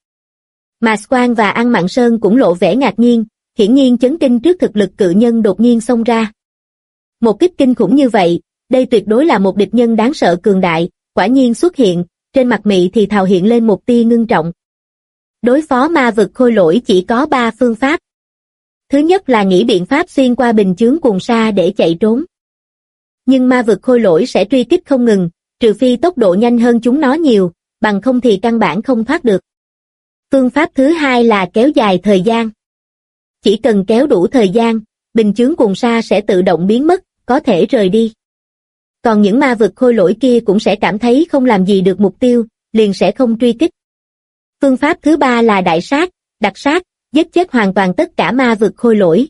Mà Squan và An Mạn Sơn cũng lộ vẻ ngạc nhiên, hiển nhiên chấn kinh trước thực lực cự nhân đột nhiên xông ra. Một kích kinh khủng như vậy, đây tuyệt đối là một địch nhân đáng sợ cường đại, quả nhiên xuất hiện, trên mặt Mị thì thào hiện lên một tia ngưng trọng. Đối phó ma vực khôi lỗi chỉ có 3 phương pháp. Thứ nhất là nghĩ biện pháp xuyên qua bình chướng cuồng sa để chạy trốn. Nhưng ma vực khôi lỗi sẽ truy kích không ngừng, trừ phi tốc độ nhanh hơn chúng nó nhiều, bằng không thì căn bản không thoát được. Phương pháp thứ hai là kéo dài thời gian. Chỉ cần kéo đủ thời gian, bình chướng cuồng sa sẽ tự động biến mất, có thể rời đi. Còn những ma vực khôi lỗi kia cũng sẽ cảm thấy không làm gì được mục tiêu, liền sẽ không truy kích. Phương pháp thứ ba là đại sát, đặc sát, giết chết hoàn toàn tất cả ma vực khôi lỗi.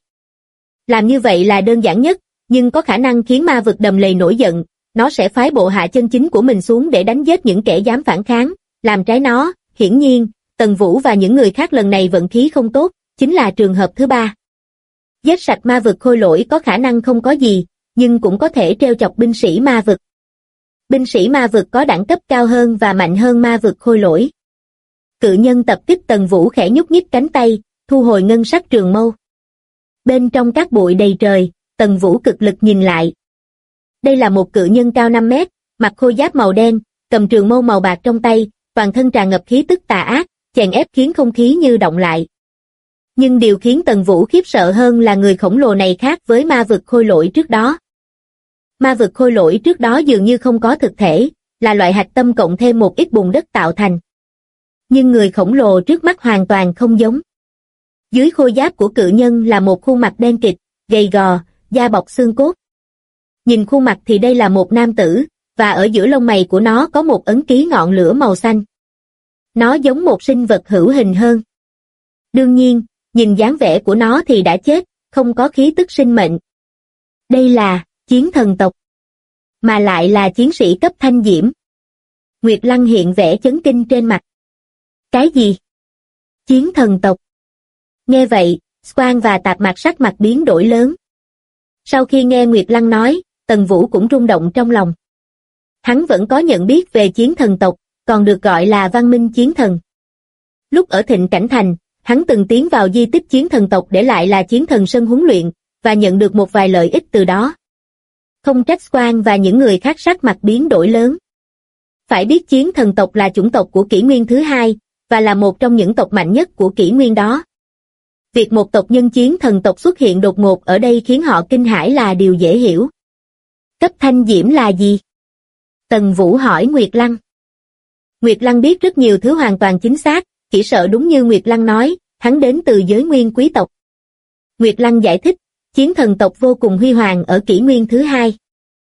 Làm như vậy là đơn giản nhất, nhưng có khả năng khiến ma vực đầm lầy nổi giận, nó sẽ phái bộ hạ chân chính của mình xuống để đánh giết những kẻ dám phản kháng, làm trái nó. Hiển nhiên, Tần Vũ và những người khác lần này vận khí không tốt, chính là trường hợp thứ ba. Giết sạch ma vực khôi lỗi có khả năng không có gì, nhưng cũng có thể trêu chọc binh sĩ ma vực. Binh sĩ ma vực có đẳng cấp cao hơn và mạnh hơn ma vực khôi lỗi. Cự nhân tập kích Tần Vũ khẽ nhúc nhích cánh tay, thu hồi ngân sắc trường mâu. Bên trong các bụi đầy trời, Tần Vũ cực lực nhìn lại. Đây là một cự nhân cao 5 mét, mặc khôi giáp màu đen, cầm trường mâu màu bạc trong tay, toàn thân tràn ngập khí tức tà ác, chèn ép khiến không khí như động lại. Nhưng điều khiến Tần Vũ khiếp sợ hơn là người khổng lồ này khác với ma vực khôi lỗi trước đó. Ma vực khôi lỗi trước đó dường như không có thực thể, là loại hạch tâm cộng thêm một ít bùn đất tạo thành. Nhưng người khổng lồ trước mắt hoàn toàn không giống. Dưới khôi giáp của cự nhân là một khuôn mặt đen kịt, gầy gò, da bọc xương cốt. Nhìn khuôn mặt thì đây là một nam tử, và ở giữa lông mày của nó có một ấn ký ngọn lửa màu xanh. Nó giống một sinh vật hữu hình hơn. Đương nhiên, nhìn dáng vẻ của nó thì đã chết, không có khí tức sinh mệnh. Đây là chiến thần tộc, mà lại là chiến sĩ cấp thanh diễm. Nguyệt Lăng hiện vẻ chấn kinh trên mặt. Cái gì? Chiến thần tộc? Nghe vậy, Squan và Tạp Mạc sắc mặt biến đổi lớn. Sau khi nghe Nguyệt Lăng nói, Tần Vũ cũng rung động trong lòng. Hắn vẫn có nhận biết về chiến thần tộc, còn được gọi là văn minh chiến thần. Lúc ở Thịnh Cảnh Thành, hắn từng tiến vào di tích chiến thần tộc để lại là chiến thần sân huấn luyện, và nhận được một vài lợi ích từ đó. Không trách Squan và những người khác sắc mặt biến đổi lớn. Phải biết chiến thần tộc là chủng tộc của kỷ nguyên thứ hai, và là một trong những tộc mạnh nhất của kỷ nguyên đó. Việc một tộc nhân chiến thần tộc xuất hiện đột ngột ở đây khiến họ kinh hãi là điều dễ hiểu. Cấp thanh diễm là gì? Tần Vũ hỏi Nguyệt Lăng. Nguyệt Lăng biết rất nhiều thứ hoàn toàn chính xác, chỉ sợ đúng như Nguyệt Lăng nói, hắn đến từ giới nguyên quý tộc. Nguyệt Lăng giải thích, chiến thần tộc vô cùng huy hoàng ở kỷ nguyên thứ hai.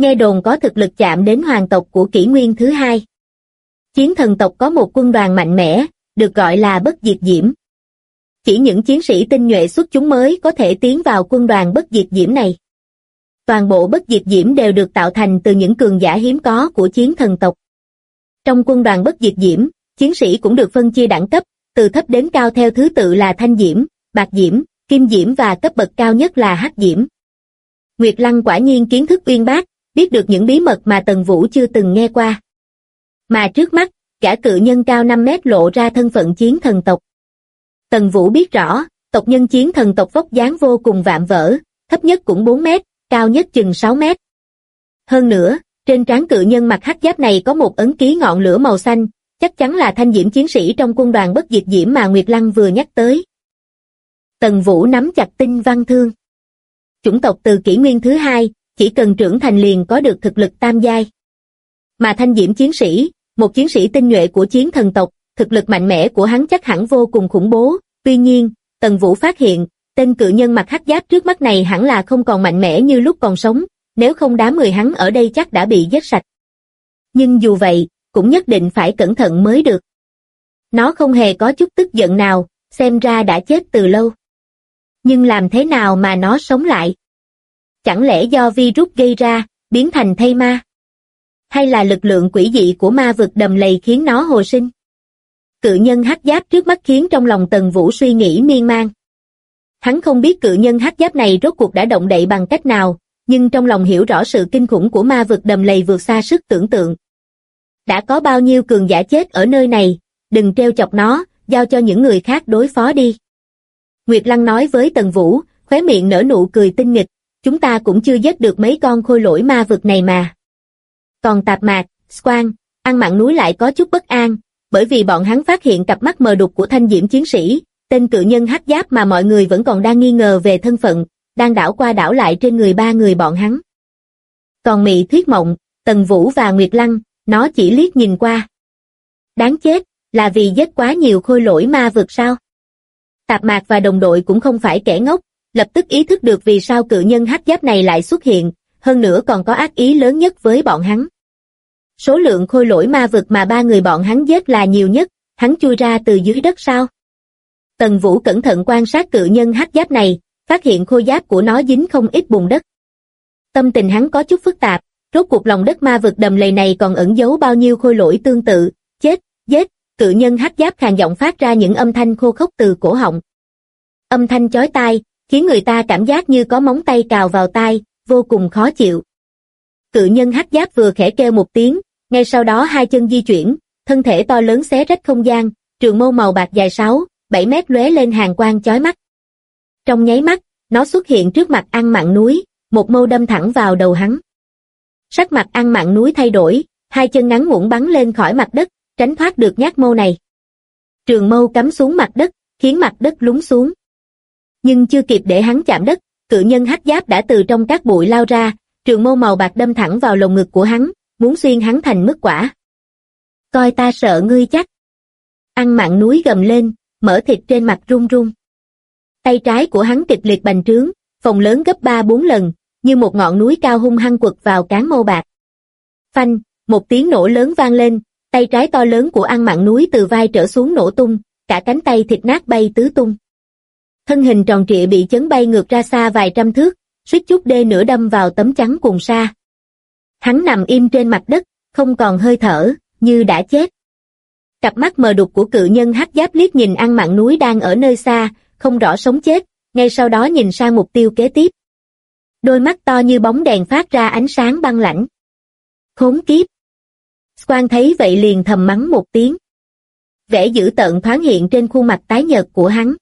nghe đồn có thực lực chạm đến hoàng tộc của kỷ nguyên thứ hai. Chiến thần tộc có một quân đoàn mạnh mẽ, được gọi là bất diệt diễm. Chỉ những chiến sĩ tinh nhuệ xuất chúng mới có thể tiến vào quân đoàn bất diệt diễm này. Toàn bộ bất diệt diễm đều được tạo thành từ những cường giả hiếm có của chiến thần tộc. Trong quân đoàn bất diệt diễm, chiến sĩ cũng được phân chia đẳng cấp, từ thấp đến cao theo thứ tự là thanh diễm, bạc diễm, kim diễm và cấp bậc cao nhất là hắc diễm. Nguyệt Lăng quả nhiên kiến thức uyên bác, biết được những bí mật mà Tần Vũ chưa từng nghe qua. Mà trước mắt, gã cự nhân cao 5 mét lộ ra thân phận chiến thần tộc. Tần Vũ biết rõ, tộc nhân chiến thần tộc vóc dáng vô cùng vạm vỡ, thấp nhất cũng 4 mét, cao nhất chừng 6 mét. Hơn nữa, trên trán cự nhân mặc hắc giáp này có một ấn ký ngọn lửa màu xanh, chắc chắn là thanh diễm chiến sĩ trong quân đoàn bất diệt diễm mà Nguyệt Lăng vừa nhắc tới. Tần Vũ nắm chặt tinh văn thương. Chủng tộc từ kỷ nguyên thứ hai, chỉ cần trưởng thành liền có được thực lực tam giai. Mà thanh diễm chiến sĩ, một chiến sĩ tinh nhuệ của chiến thần tộc, thực lực mạnh mẽ của hắn chắc hẳn vô cùng khủng bố. Tuy nhiên, Tần Vũ phát hiện, tên cự nhân mặc hắc giáp trước mắt này hẳn là không còn mạnh mẽ như lúc còn sống, nếu không đám người hắn ở đây chắc đã bị giết sạch. Nhưng dù vậy, cũng nhất định phải cẩn thận mới được. Nó không hề có chút tức giận nào, xem ra đã chết từ lâu. Nhưng làm thế nào mà nó sống lại? Chẳng lẽ do virus gây ra, biến thành thây ma? Hay là lực lượng quỷ dị của ma vực đầm lầy khiến nó hồi sinh? Cự nhân hắc giáp trước mắt khiến trong lòng Tần Vũ suy nghĩ miên man. Hắn không biết cự nhân hắc giáp này rốt cuộc đã động đậy bằng cách nào, nhưng trong lòng hiểu rõ sự kinh khủng của ma vực đầm lầy vượt xa sức tưởng tượng. Đã có bao nhiêu cường giả chết ở nơi này, đừng trêu chọc nó, giao cho những người khác đối phó đi. Nguyệt Lăng nói với Tần Vũ, khóe miệng nở nụ cười tinh nghịch, chúng ta cũng chưa giết được mấy con khôi lỗi ma vực này mà. Còn Tạp Mạc, Squan, Ăn Mặn Núi lại có chút bất an, bởi vì bọn hắn phát hiện cặp mắt mờ đục của thanh diễm chiến sĩ, tên cự nhân hắc giáp mà mọi người vẫn còn đang nghi ngờ về thân phận, đang đảo qua đảo lại trên người ba người bọn hắn. Còn Mị Thuyết Mộng, Tần Vũ và Nguyệt Lăng, nó chỉ liếc nhìn qua. Đáng chết, là vì giết quá nhiều khôi lỗi ma vực sao? Tạp Mạc và đồng đội cũng không phải kẻ ngốc, lập tức ý thức được vì sao cự nhân hắc giáp này lại xuất hiện, hơn nữa còn có ác ý lớn nhất với bọn hắn. Số lượng khôi lỗi ma vực mà ba người bọn hắn giết là nhiều nhất, hắn chui ra từ dưới đất sao? Tần Vũ cẩn thận quan sát cự nhân hắc giáp này, phát hiện khôi giáp của nó dính không ít bùn đất. Tâm tình hắn có chút phức tạp, rốt cuộc lòng đất ma vực đầm lầy này còn ẩn giấu bao nhiêu khôi lỗi tương tự, chết, giết, cự nhân hắc giáp khàn giọng phát ra những âm thanh khô khốc từ cổ họng. Âm thanh chói tai, khiến người ta cảm giác như có móng tay cào vào tai, vô cùng khó chịu. Cự nhân hắc giáp vừa khẽ kêu một tiếng, ngay sau đó hai chân di chuyển, thân thể to lớn xé rách không gian, trường mâu màu bạc dài 6-7 mét lóe lên hàn quang chói mắt. Trong nháy mắt, nó xuất hiện trước mặt Ăn Mặn Núi, một mâu đâm thẳng vào đầu hắn. Sắc mặt Ăn Mặn Núi thay đổi, hai chân ngắn ngủn bắn lên khỏi mặt đất, tránh thoát được nhát mâu này. Trường mâu cắm xuống mặt đất, khiến mặt đất lún xuống. Nhưng chưa kịp để hắn chạm đất, cự nhân hắc giáp đã từ trong các bụi lao ra, trường mâu màu bạc đâm thẳng vào lồng ngực của hắn, muốn xuyên hắn thành mứt quả. Coi ta sợ ngươi chắc. Ăn Mặn Núi gầm lên, mỡ thịt trên mặt run run. Tay trái của hắn kịch liệt bành trướng, phồng lớn gấp 3-4 lần, như một ngọn núi cao hung hăng quật vào cán mâu bạc. Phanh, một tiếng nổ lớn vang lên, tay trái to lớn của Ăn Mặn Núi từ vai trở xuống nổ tung, cả cánh tay thịt nát bay tứ tung. Thân hình tròn trịa bị chấn bay ngược ra xa vài trăm thước, suýt chút đê nửa đâm vào tấm chắn cùng sa. Hắn nằm im trên mặt đất, không còn hơi thở, như đã chết. Cặp mắt mờ đục của cự nhân hắc giáp liếc nhìn Ăn Mặn Núi đang ở nơi xa, không rõ sống chết, ngay sau đó nhìn sang mục tiêu kế tiếp. Đôi mắt to như bóng đèn phát ra ánh sáng băng lãnh. Khốn kiếp! Squan thấy vậy liền thầm mắng một tiếng. Vẻ dữ tợn thoáng hiện trên khuôn mặt tái nhợt của hắn.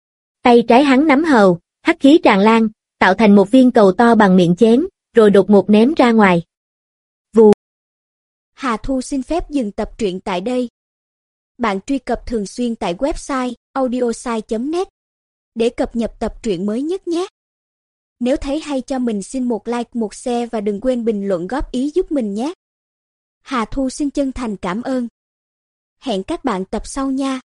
Tay trái hắn nắm hầu, hắc khí tràn lan, tạo thành một viên cầu to bằng miệng chén, rồi đột ngột ném ra ngoài. Vù. Hà Thu xin phép dừng tập truyện tại đây. Bạn truy cập thường xuyên tại website audiosai.net để cập nhật tập truyện mới nhất nhé. Nếu thấy hay cho mình xin một like, một share và đừng quên bình luận góp ý giúp mình nhé. Hà Thu xin chân thành cảm ơn. Hẹn các bạn tập sau nha.